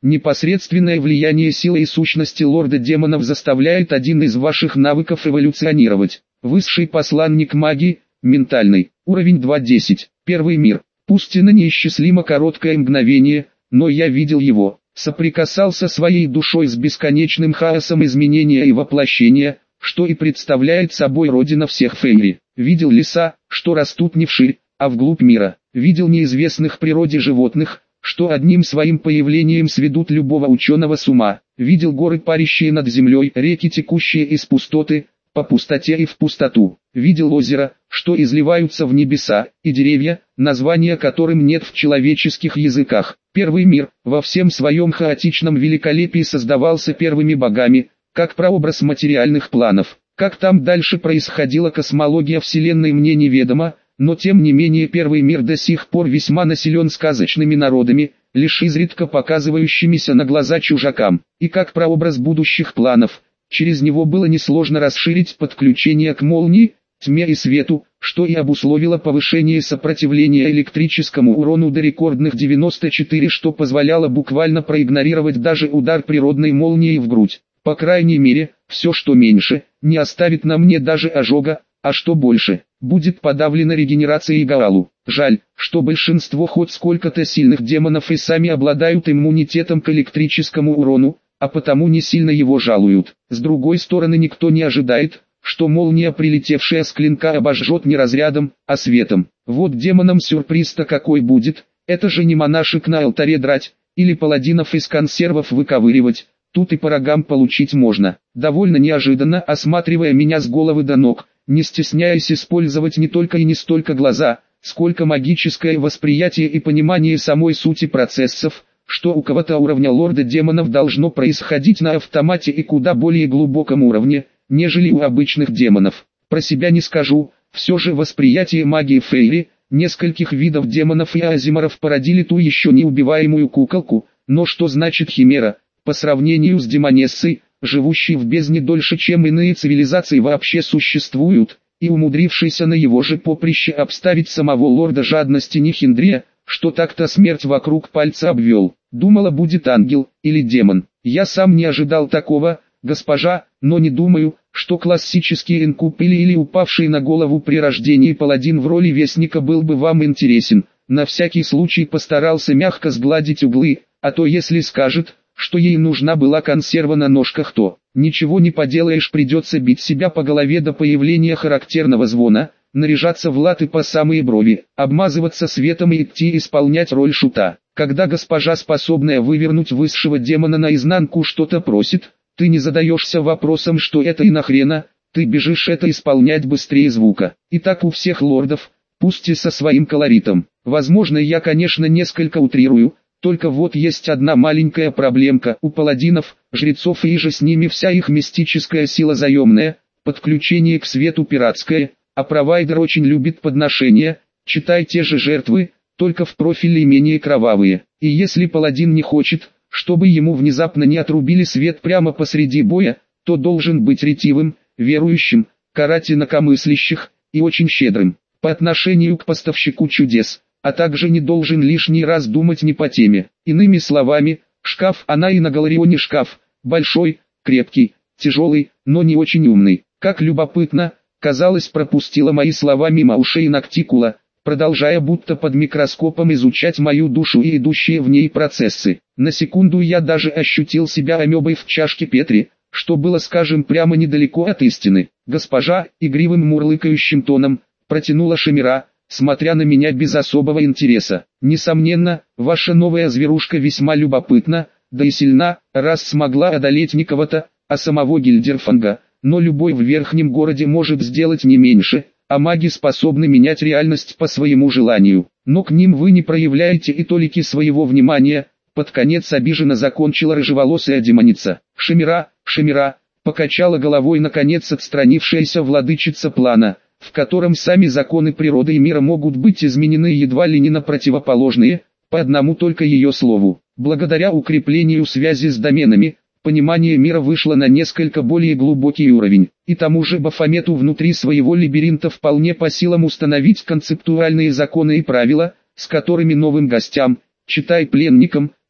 Непосредственное влияние силы и сущности лорда демонов заставляет один из ваших навыков эволюционировать. Высший посланник магии, ментальный, уровень 2.10, первый мир. Пусть и на неисчислимо короткое мгновение, но я видел его, соприкасался своей душой с бесконечным хаосом изменения и воплощения, что и представляет собой родина всех фейри. Видел леса, что растут не вширь, а вглубь мира. Видел неизвестных природе животных, что одним своим появлением сведут любого ученого с ума. Видел горы, парящие над землей, реки, текущие из пустоты, по пустоте и в пустоту. Видел озера, что изливаются в небеса, и деревья, названия которым нет в человеческих языках. Первый мир, во всем своем хаотичном великолепии создавался первыми богами, как прообраз материальных планов. Как там дальше происходила космология Вселенной, мне неведомо, но тем не менее первый мир до сих пор весьма населен сказочными народами, лишь изредка показывающимися на глаза чужакам, и как прообраз будущих планов. Через него было несложно расширить подключение к молнии, тьме и свету, что и обусловило повышение сопротивления электрическому урону до рекордных 94, что позволяло буквально проигнорировать даже удар природной молнией в грудь. По крайней мере, все что меньше, не оставит на мне даже ожога, а что больше, будет подавлена регенерацией Гаалу. Жаль, что большинство хоть сколько-то сильных демонов и сами обладают иммунитетом к электрическому урону, а потому не сильно его жалуют. С другой стороны, никто не ожидает, что молния, прилетевшая с клинка, обожжет не разрядом, а светом. Вот демонам сюрприз-то какой будет, это же не монашек на алтаре драть, или паладинов из консервов выковыривать, тут и по рогам получить можно. Довольно неожиданно, осматривая меня с головы до ног, не стесняясь использовать не только и не столько глаза, сколько магическое восприятие и понимание самой сути процессов, что у кого-то уровня лорда демонов должно происходить на автомате и куда более глубоком уровне, нежели у обычных демонов. Про себя не скажу, все же восприятие магии фейри, нескольких видов демонов и азиморов породили ту еще неубиваемую куколку, но что значит химера, по сравнению с демонессой, живущей в бездне дольше, чем иные цивилизации вообще существуют, и умудрившийся на его же поприще обставить самого лорда жадности Нихиндрия, что так-то смерть вокруг пальца обвел. Думала, будет ангел или демон. Я сам не ожидал такого, госпожа, но не думаю, что классический инкуб или упавший на голову при рождении паладин в роли вестника был бы вам интересен. На всякий случай постарался мягко сгладить углы, а то если скажет, что ей нужна была консерва на ножках, то ничего не поделаешь, придется бить себя по голове до появления характерного звона, наряжаться в латы по самые брови, обмазываться светом и идти исполнять роль шута. Когда госпожа, способная вывернуть высшего демона наизнанку, что-то просит, ты не задаешься вопросом, что это и нахрена, ты бежишь это исполнять быстрее звука. И так у всех лордов, пусть и со своим колоритом. Возможно, я, конечно, несколько утрирую, только вот есть одна маленькая проблемка: у паладинов, жрецов и же с ними вся их мистическая сила заемная, подключение к свету пиратское, а провайдер очень любит подношения, читай те же жертвы, только в профиле менее кровавые. И если паладин не хочет, чтобы ему внезапно не отрубили свет прямо посреди боя, то должен быть ретивым, верующим, карать инакомыслящих, и очень щедрым по отношению к поставщику чудес, а также не должен лишний раз думать не по теме. Иными словами, шкаф она и на Галарионе шкаф, большой, крепкий, тяжелый, но не очень умный. Как любопытно, казалось, пропустила мои слова мимо ушей Ноктикула, продолжая будто под микроскопом изучать мою душу и идущие в ней процессы. На секунду я даже ощутил себя амебой в чашке Петри, что было, скажем, прямо недалеко от истины. Госпожа, игривым мурлыкающим тоном, протянула Шемира, смотря на меня без особого интереса. Несомненно, ваша новая зверушка весьма любопытна, да и сильна, раз смогла одолеть не кого-то, а самого Гильдерфанга, но любой в верхнем городе может сделать не меньше, а маги способны менять реальность по своему желанию. Но к ним вы не проявляете и толики своего внимания, под конец обиженно закончила рыжеволосая демоница. Шемира, Шемира, покачала головой наконец отстранившаяся владычица плана, в котором сами законы природы и мира могут быть изменены едва ли не на противоположные, по одному только ее слову. Благодаря укреплению связи с доменами, понимание мира вышло на несколько более глубокий уровень, и тому же Бафомету внутри своего лабиринта вполне по силам установить концептуальные законы и правила, с которыми новым гостям, читай пленникам,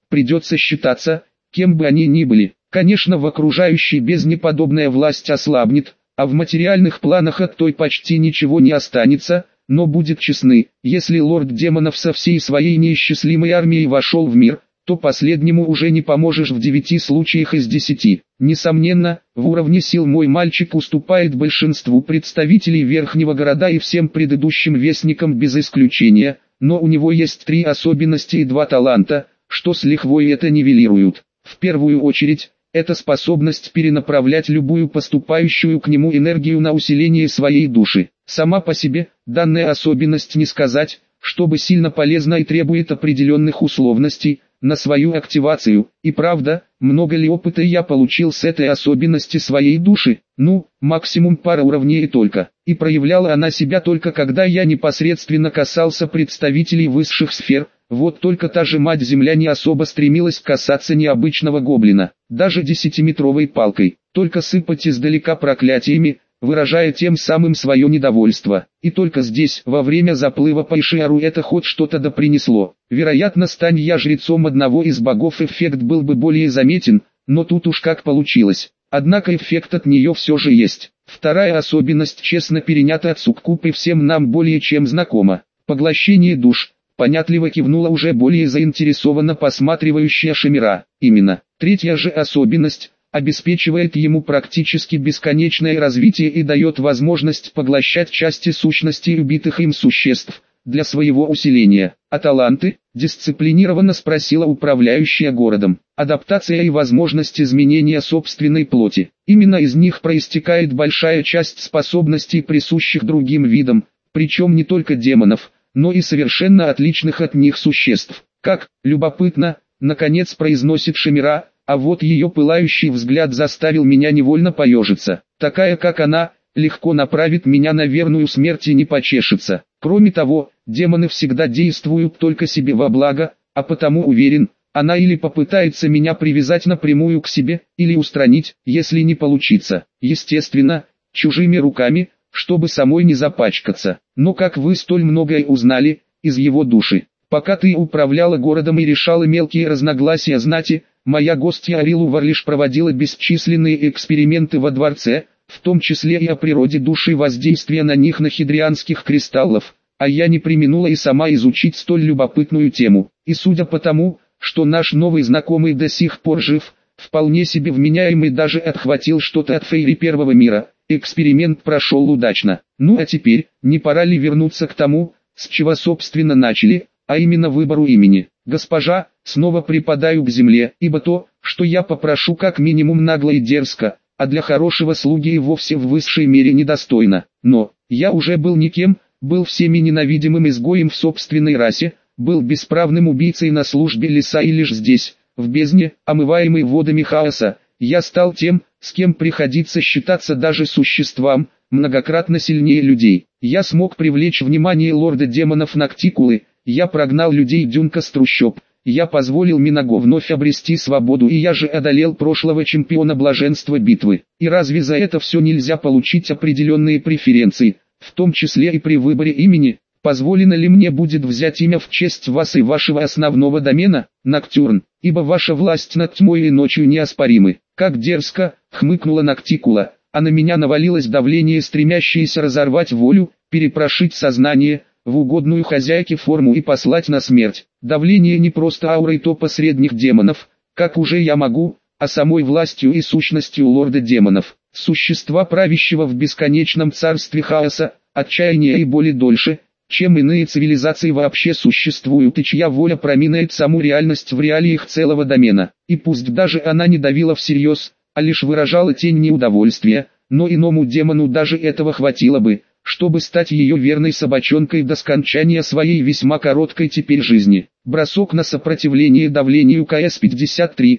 придется считаться, кем бы они ни были. Конечно, в окружающей бездне подобная власть ослабнет, а в материальных планах от той почти ничего не останется, но будет честны, если лорд демонов со всей своей неисчислимой армией вошел в мир, то последнему уже не поможешь в 9 случаях из 10. Несомненно, в уровне сил мой мальчик уступает большинству представителей Верхнего Города и всем предыдущим вестникам без исключения, но у него есть 3 особенности и 2 таланта, что с лихвой это нивелируют. В первую очередь, это способность перенаправлять любую поступающую к нему энергию на усиление своей души. Сама по себе, данная особенность не сказать, чтобы сильно полезна и требует определенных условностей, на свою активацию, и правда, много ли опыта я получил с этой особенности своей души, максимум пара уровней и только, и проявляла она себя только когда я непосредственно касался представителей высших сфер, вот только та же Мать-Земля не особо стремилась касаться необычного гоблина, даже 10-метровой палкой, только сыпать издалека проклятиями, выражая тем самым свое недовольство. И только здесь, во время заплыва по Ишиару, это хоть что-то да принесло. Вероятно, стань я жрецом одного из богов, эффект был бы более заметен, но тут уж как получилось. Однако эффект от нее все же есть. Вторая особенность честно перенята от суккуб и всем нам более чем знакома. Поглощение душ. Понятливо кивнула уже более заинтересованно посматривающая Шамира. Именно. Третья же особенность обеспечивает ему практически бесконечное развитие и дает возможность поглощать части сущностей убитых им существ для своего усиления. А таланты? Дисциплинированно спросила управляющая городом. Адаптация и возможность изменения собственной плоти. Именно из них проистекает большая часть способностей, присущих другим видам, причем не только демонов, но и совершенно отличных от них существ. Как, любопытно, наконец произносит Шамира, а вот ее пылающий взгляд заставил меня невольно поежиться. Такая как она, легко направит меня на верную смерть и не почешется. Кроме того, демоны всегда действуют только себе во благо, а потому уверен, она или попытается меня привязать напрямую к себе, или устранить, если не получится. Естественно, чужими руками, чтобы самой не запачкаться. Но как вы столь многое узнали из его души? Пока ты управляла городом и решала мелкие разногласия знати, моя гостья Арилу Варлиш проводила бесчисленные эксперименты во дворце, в том числе и о природе души, воздействия на них нахидрианских кристаллов, а я не преминула и сама изучить столь любопытную тему. И судя по тому, что наш новый знакомый до сих пор жив, вполне себе вменяемый, даже отхватил что-то от Фейри Первого мира, эксперимент прошел удачно. Ну а теперь, не пора ли вернуться к тому, с чего собственно начали, а именно выбору имени? Госпожа, снова припадаю к земле, ибо то, что я попрошу, как минимум нагло и дерзко, а для хорошего слуги и вовсе в высшей мере недостойно. Но, я уже был никем, был всеми ненавидимым изгоем в собственной расе, был бесправным убийцей на службе леса, и лишь здесь, в бездне, омываемой водами хаоса, я стал тем, с кем приходится считаться даже существам, многократно сильнее людей. Я смог привлечь внимание лорда демонов Ноктикулы, я прогнал людей Дюнка с трущоб, я позволил Минаго вновь обрести свободу, и я же одолел прошлого чемпиона блаженства битвы. И разве за это все нельзя получить определенные преференции, в том числе и при выборе имени? Позволено ли мне будет взять имя в честь вас и вашего основного домена, Ноктюрн, ибо ваша власть над тьмой и ночью неоспоримы? Как дерзко, хмыкнула Ноктикула, а на меня навалилось давление, стремящееся разорвать волю, перепрошить сознание в угодную хозяйке форму и послать на смерть. Давление не просто аурой топа средних демонов, как уже я могу, а самой властью и сущностью лорда демонов, существа, правящего в бесконечном царстве хаоса, отчаяния и боли дольше, чем иные цивилизации вообще существуют, и чья воля проминает саму реальность в реалиях целого домена. И пусть даже она не давила всерьез, а лишь выражала тень неудовольствия, но иному демону даже этого хватило бы, чтобы стать ее верной собачонкой до скончания своей весьма короткой теперь жизни. Бросок на сопротивление давлению КС-53,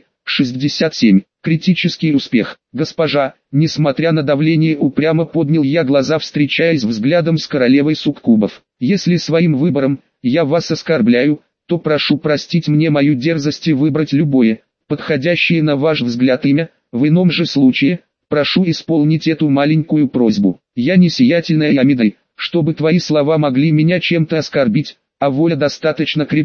67. Критический успех. Госпожа, несмотря на давление, упрямо поднял я глаза, встречаясь взглядом с королевой суккубов. Если своим выбором я вас оскорбляю, то прошу простить мне мою дерзость и выбрать любое, подходящее на ваш взгляд имя. В ином же случае, прошу исполнить эту маленькую просьбу. Я не сиятельная Ямидой, чтобы твои слова могли меня чем-то оскорбить, а воля достаточно крепка,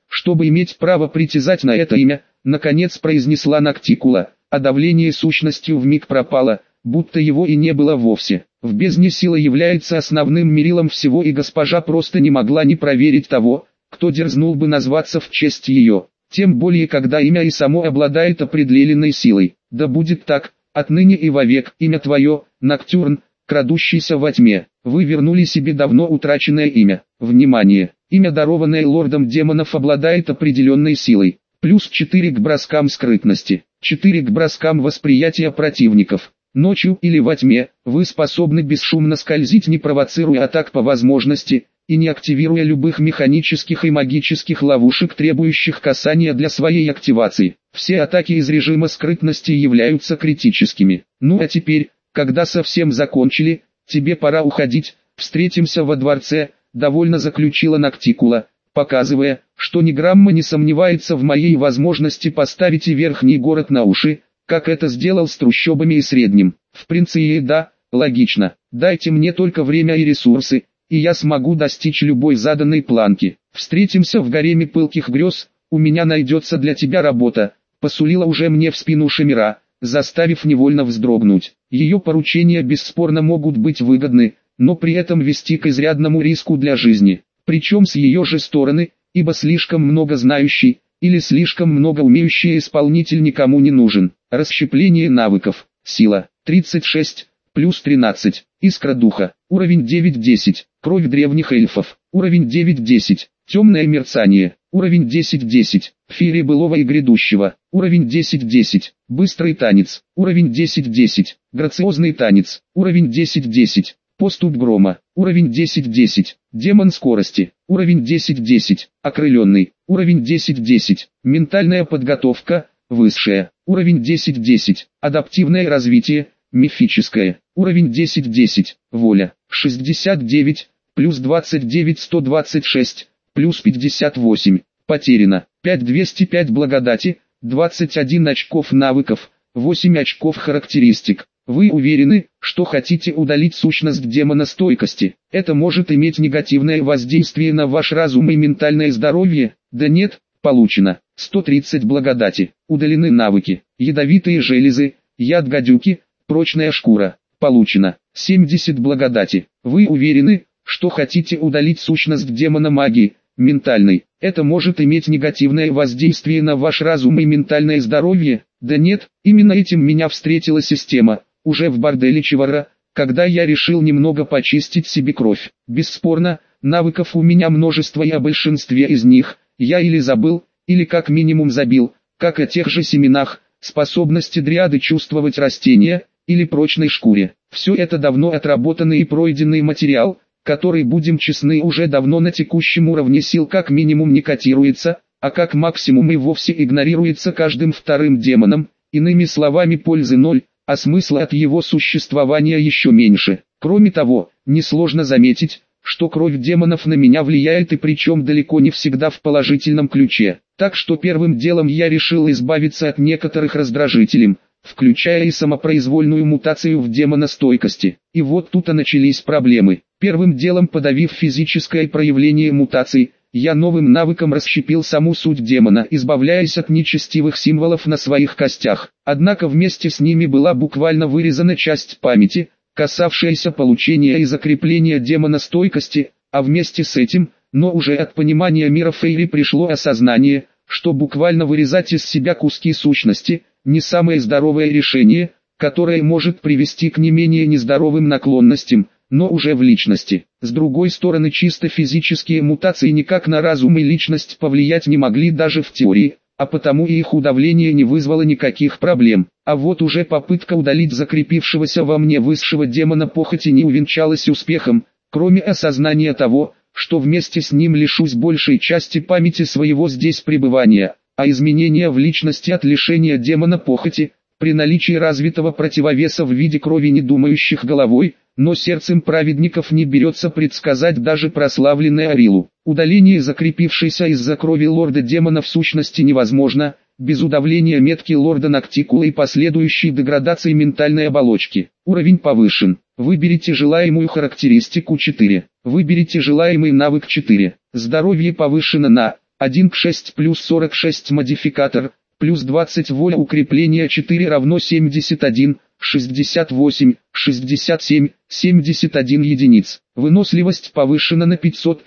чтобы иметь право притязать на это имя, наконец произнесла Ноктикула, а давление сущностью вмиг пропало, будто его и не было вовсе. В бездне сила является основным мерилом всего, и госпожа просто не могла не проверить того, кто дерзнул бы назваться в честь ее. Тем более, когда имя и само обладает определенной силой. Да будет так, отныне и вовек, имя твое, Ноктюрн, крадущийся во тьме. Вы вернули себе давно утраченное имя. Внимание! Имя, дарованное лордом демонов, обладает определенной силой. Плюс 4 к броскам скрытности, 4 к броскам восприятия противников. Ночью или во тьме, вы способны бесшумно скользить, не провоцируя атак по возможности, и не активируя любых механических и магических ловушек, требующих касания для своей активации. Все атаки из режима скрытности являются критическими. Ну а теперь, когда совсем закончили, тебе пора уходить, встретимся во дворце, довольно заключила Ноктикула, показывая, что ни грамма не сомневается в моей возможности поставить и верхний город на уши, как это сделал с трущобами и средним. В принципе, да, логично. Дайте мне только время и ресурсы, и я смогу достичь любой заданной планки. Встретимся в гареме пылких грез, у меня найдется для тебя работа, посулила уже мне в спину Шамира, заставив невольно вздрогнуть. Ее поручения бесспорно могут быть выгодны, но при этом вести к изрядному риску для жизни. Причем с ее же стороны, ибо слишком много знающий, или слишком много умеющий исполнитель никому не нужен. Расщепление навыков. Сила. 36, плюс 13. Искра духа. Уровень 9-10. Кровь древних эльфов. Уровень 9-10. Темное мерцание. Уровень 10-10. Феерия былого и грядущего. Уровень 10-10. Быстрый танец. Уровень 10-10. Грациозный танец. Уровень 10-10. Поступ грома. Уровень 10-10. Демон скорости. Уровень 10-10. Окрыленный. Уровень 10-10. Ментальная подготовка. Высшая. Уровень 10-10. Адаптивное развитие. Мифическое. Уровень 10-10. Воля. 69. Плюс 29 126. Плюс 58. Потеряно. 5205 благодати. 21 очков навыков. 8 очков характеристик. Вы уверены, что хотите удалить сущность демона стойкости? Это может иметь негативное воздействие на ваш разум и ментальное здоровье? Да нет, получено. 130 благодати. Удалены навыки. Ядовитые железы, яд гадюки, прочная шкура. Получено. 70 благодати. Вы уверены, что хотите удалить сущность демона магии, ментальной? Это может иметь негативное воздействие на ваш разум и ментальное здоровье? Да нет, именно этим меня встретила система. Уже в борделе Чевара, когда я решил немного почистить себе кровь. Бесспорно, навыков у меня множество, и о большинстве из них я или забыл, или как минимум забил, как о тех же семенах, способности дриады чувствовать растения, или прочной шкуре. Все это давно отработанный и пройденный материал, который, будем честны, уже давно на текущем уровне сил как минимум не котируется, а как максимум и вовсе игнорируется каждым вторым демоном, иными словами, пользы ноль, а смысла от его существования еще меньше. Кроме того, несложно заметить, что кровь демонов на меня влияет, и причем далеко не всегда в положительном ключе. Так что первым делом я решил избавиться от некоторых раздражителей, включая и самопроизвольную мутацию в демона стойкости. И вот тут и начались проблемы. Первым делом, подавив физическое проявление мутаций, я новым навыком расщепил саму суть демона, избавляясь от нечестивых символов на своих костях. Однако вместе с ними была буквально вырезана часть памяти, касавшаяся получения и закрепления демона стойкости, а вместе с этим, но уже от понимания мира Фейри, пришло осознание, что буквально вырезать из себя куски сущности – не самое здоровое решение, которое может привести к не менее нездоровым наклонностям, но уже в личности. С другой стороны, чисто физические мутации никак на разум и личность повлиять не могли даже в теории, а потому и их удавление не вызвало никаких проблем. А вот уже попытка удалить закрепившегося во мне высшего демона похоти не увенчалась успехом, кроме осознания того, что вместе с ним лишусь большей части памяти своего здесь пребывания, а изменения в личности от лишения демона похоти, при наличии развитого противовеса в виде крови не думающих головой, но сердцем праведников не берется предсказать даже прославленный Арилу. Удаление закрепившейся из-за крови лорда демона в сущности невозможно, без удавления метки лорда Ноктикулы и последующей деградации ментальной оболочки. Уровень повышен. Выберите желаемую характеристику 4. Выберите желаемый навык 4. Здоровье повышено на 1 к 6 плюс 46 модификатор, плюс 20 воля укрепления 4 равно 71, 68, 67, 71 единиц. Выносливость повышена на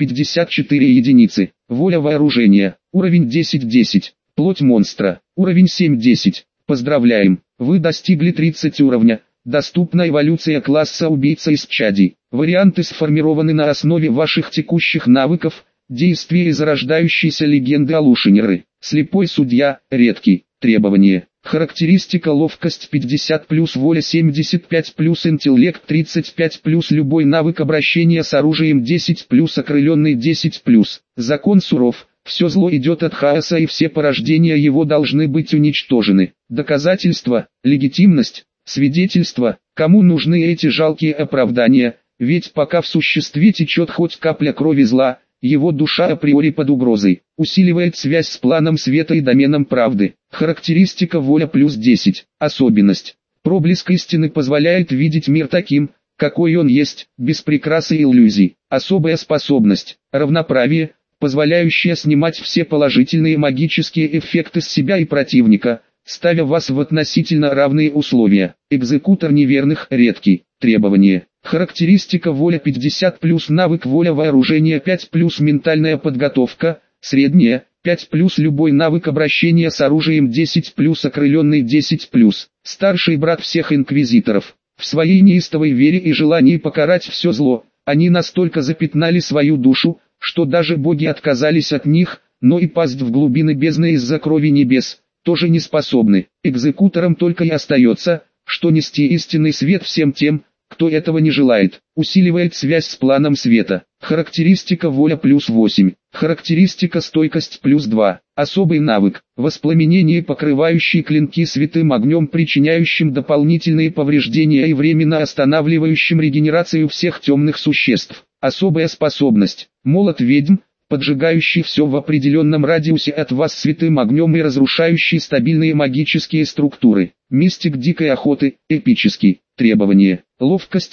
554 единицы. Воля вооружения. Уровень 10-10. Плоть монстра. Уровень 7-10. Поздравляем, вы достигли 30 уровня. Доступна эволюция класса убийца из чади. Варианты сформированы на основе ваших текущих навыков, действия и зарождающейся легенды о Лушинеры. Слепой судья, редкий. Требования. Характеристика: ловкость 50 плюс воля 75 плюс интеллект 35 плюс любой навык обращения с оружием 10 плюс окрыленный 10 плюс. Закон суров. Все зло идет от хаоса и все порождения его должны быть уничтожены. Доказательства, легитимность, свидетельства. Кому нужны эти жалкие оправдания, ведь пока в существе течет хоть капля крови зла, его душа априори под угрозой. Усиливает связь с планом света и доменом правды. Характеристика: воля плюс 10. Особенность. Проблеск истины позволяет видеть мир таким, какой он есть, без прикрас и иллюзий. Особая способность. Равноправие, позволяющая снимать все положительные магические эффекты с себя и противника, ставя вас в относительно равные условия. Экзекутор неверных, редкий. Требования. Характеристика: воля 50 плюс навык воля вооружения 5 плюс ментальная подготовка, средняя, 5 плюс любой навык обращения с оружием 10 плюс окрыленный 10 плюс. Старший брат всех инквизиторов. В своей неистовой вере и желании покарать все зло, они настолько запятнали свою душу, что даже боги отказались от них, но и пасть в глубины бездны из-за крови небес, тоже не способны. Экзекуторам только и остается, что нести истинный свет всем тем, кто этого не желает. Усиливает связь с планом света. Характеристика: воля плюс 8. Характеристика: стойкость плюс 2. Особый навык. Воспламенение, покрывающий клинки святым огнем, причиняющим дополнительные повреждения и временно останавливающим регенерацию всех темных существ. Особая способность. Молот ведьм, поджигающий все в определенном радиусе от вас святым огнем и разрушающий стабильные магические структуры. Мистик дикой охоты, эпический. Требования. Ловкость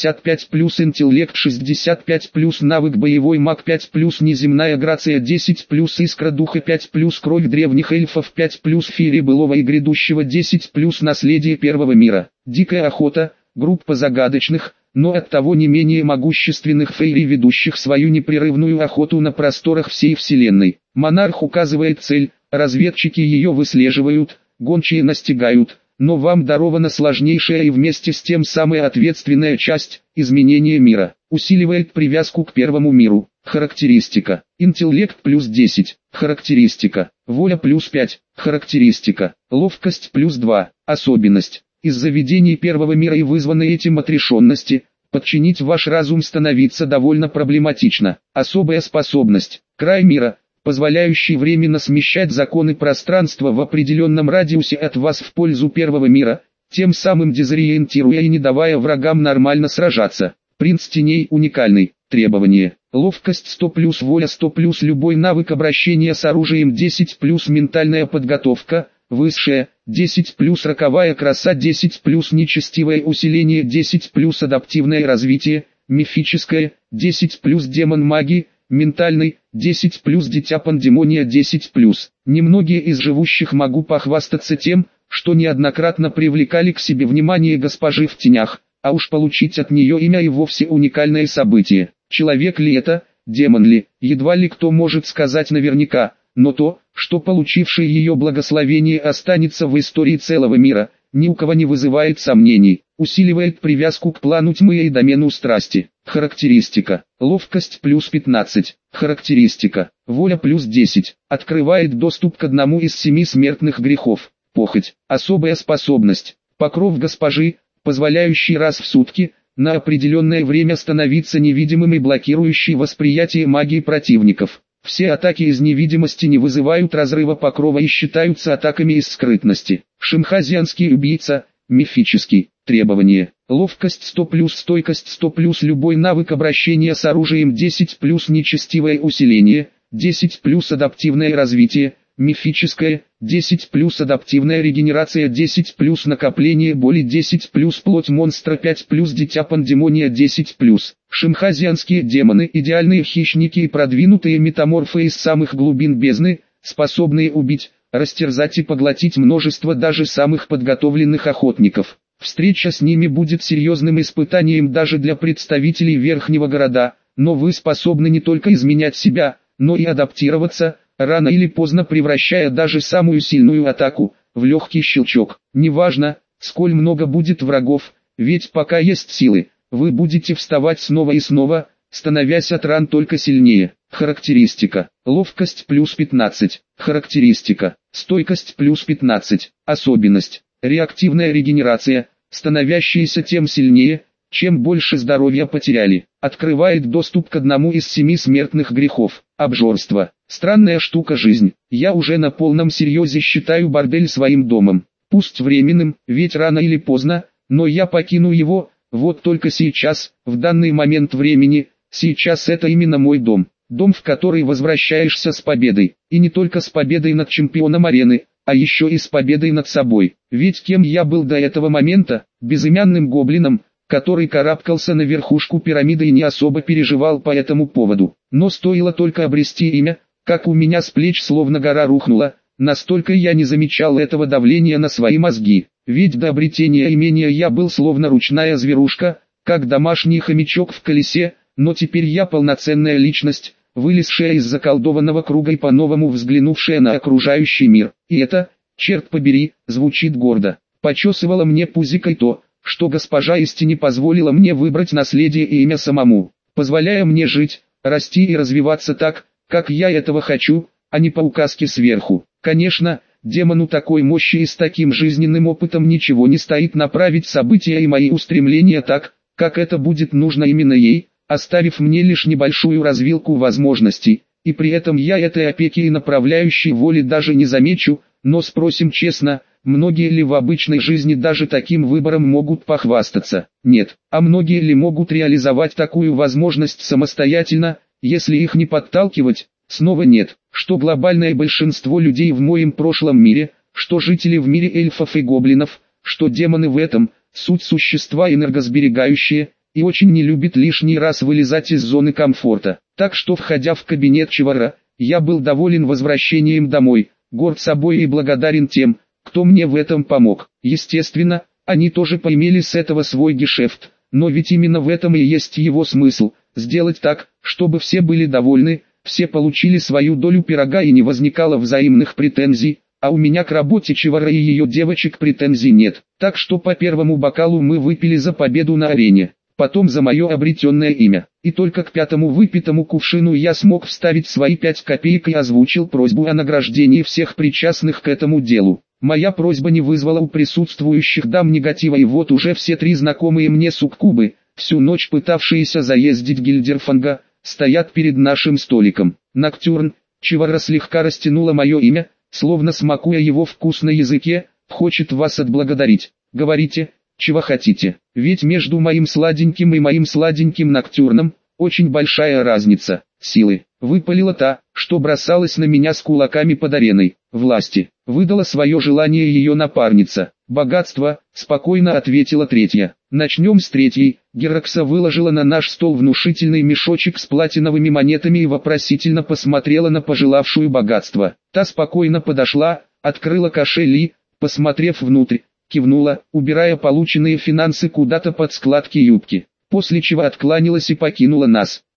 65 плюс интеллект 65 плюс навык боевой маг 5 плюс неземная грация 10 плюс искра духа 5 плюс кровь древних эльфов 5 плюс феерия былого и грядущего 10 плюс наследие первого мира. Дикая охота, группа загадочных, но оттого не менее могущественных фейри, ведущих свою непрерывную охоту на просторах всей вселенной. Монарх указывает цель, разведчики ее выслеживают, гончие настигают, но вам дарована сложнейшая и вместе с тем самая ответственная часть – изменение мира. Усиливает привязку к первому миру. Характеристика. Интеллект плюс 10. Характеристика. Воля плюс 5. Характеристика. Ловкость плюс 2. Особенность. Из-за видений первого мира и вызванной этим отрешенности, подчинить ваш разум становится довольно проблематично. Особая способность. Край мира, позволяющий временно смещать законы пространства в определенном радиусе от вас в пользу первого мира, тем самым дезориентируя и не давая врагам нормально сражаться. Принц теней уникальный. Требования. Ловкость 100 плюс воля 100 плюс любой навык обращения с оружием 10 плюс ментальная подготовка, высшая, 10 плюс роковая краса 10 плюс нечестивое усиление 10 плюс адаптивное развитие, мифическое, 10 плюс демон магии, ментальный, 10 плюс дитя пандемония 10 плюс. Немногие из живущих могу похвастаться тем, что неоднократно привлекали к себе внимание госпожи в тенях, а уж получить от нее имя и вовсе уникальное событие. Человек ли это, демон ли, едва ли кто может сказать наверняка, но то, что получивший ее благословение останется в истории целого мира, ни у кого не вызывает сомнений. Усиливает привязку к плану тьмы и домену страсти. Характеристика. Ловкость плюс 15. Характеристика. Воля плюс 10. Открывает доступ к одному из 7 смертных грехов. Похоть. Особая способность. Покров госпожи, позволяющий раз в сутки, на определенное время становиться невидимым и блокирующий восприятие магии противников. Все атаки из невидимости не вызывают разрыва покрова и считаются атаками из скрытности. Шимхазианский убийца, мифический. Требования. Ловкость 100 плюс стойкость 100 плюс любой навык обращения с оружием 10 плюс нечестивое усиление, 10 плюс адаптивное развитие, мифическое, 10 плюс адаптивная регенерация, 10 плюс накопление боли, 10 плюс плоть монстра, 5 плюс дитя пандемония, 10 плюс. Шимхазианские демоны, идеальные хищники и продвинутые метаморфы из самых глубин бездны, способные убить, растерзать и поглотить множество даже самых подготовленных охотников. Встреча с ними будет серьезным испытанием даже для представителей Верхнего Города, но вы способны не только изменять себя, но и адаптироваться, рано или поздно превращая даже самую сильную атаку в легкий щелчок. Неважно, сколь много будет врагов, ведь пока есть силы, вы будете вставать снова и снова, становясь от ран только сильнее. Характеристика. Ловкость плюс 15. Характеристика. Стойкость плюс 15. Особенность. Реактивная регенерация, становящаяся тем сильнее, чем больше здоровья потеряли. Открывает доступ к одному из 7 смертных грехов. Обжорство. Странная штука жизнь. Я уже на полном серьезе считаю бордель своим домом. Пусть временным, ведь рано или поздно, но я покину его, вот только сейчас, в данный момент времени, сейчас это именно мой дом. Дом, в который возвращаешься с победой. И не только с победой над чемпионом арены, а еще и с победой над собой. Ведь кем я был до этого момента? Безымянным гоблином, который карабкался на верхушку пирамиды и не особо переживал по этому поводу. Но стоило только обрести имя, как у меня с плеч словно гора рухнула, настолько я не замечал этого давления на свои мозги. Ведь до обретения имения я был словно ручная зверушка, как домашний хомячок в колесе, но теперь я полноценная личность, вылезшая из заколдованного круга и по-новому взглянувшая на окружающий мир. И это, черт побери, звучит гордо. Почесывало мне пузикой то, что госпожа истине позволила мне выбрать наследие и имя самому, позволяя мне жить, расти и развиваться так, как я этого хочу, а не по указке сверху. Конечно, демону такой мощи и с таким жизненным опытом ничего не стоит направить события и мои устремления так, как это будет нужно именно ей, оставив мне лишь небольшую развилку возможностей, и при этом я этой опеки и направляющей воли даже не замечу, но спросим честно, многие ли в обычной жизни даже таким выбором могут похвастаться? Нет. А многие ли могут реализовать такую возможность самостоятельно, если их не подталкивать? Снова нет. Что глобальное большинство людей в моем прошлом мире, что жители в мире эльфов и гоблинов, что демоны в этом, суть существа энергосберегающие, и очень не любит лишний раз вылезать из зоны комфорта. Так что, входя в кабинет Чевара, я был доволен возвращением домой, горд собой и благодарен тем, кто мне в этом помог. Естественно, они тоже поимели с этого свой гешефт, но ведь именно в этом и есть его смысл, сделать так, чтобы все были довольны, все получили свою долю пирога и не возникало взаимных претензий, а у меня к работе Чевара и ее девочек претензий нет. Так что по первому бокалу мы выпили за победу на арене, потом за мое обретенное имя. И только к 5-му выпитому кувшину я смог вставить свои 5 копеек и озвучил просьбу о награждении всех причастных к этому делу. Моя просьба не вызвала у присутствующих дам негатива, и вот уже все 3 знакомые мне суккубы, всю ночь пытавшиеся заездить Гильдерфанга, стоят перед нашим столиком. Ноктюрн, Чевара слегка растянула мое имя, словно смакуя его вкус на языке, хочет вас отблагодарить. Говорите, чего хотите, ведь между моим сладеньким и моим сладеньким Ноктюрном очень большая разница. Силы. Выпалила та, что бросалась на меня с кулаками под ареной. Власти. Выдала свое желание ее напарница. Богатство, спокойно ответила третья. Начнем с третьей. Геракса выложила на наш стол внушительный мешочек с платиновыми монетами и вопросительно посмотрела на пожелавшую богатство. Та спокойно подошла, открыла кошель и, посмотрев внутрь, кивнула, убирая полученные финансы куда-то под складки юбки. После чего откланялась и покинула нас.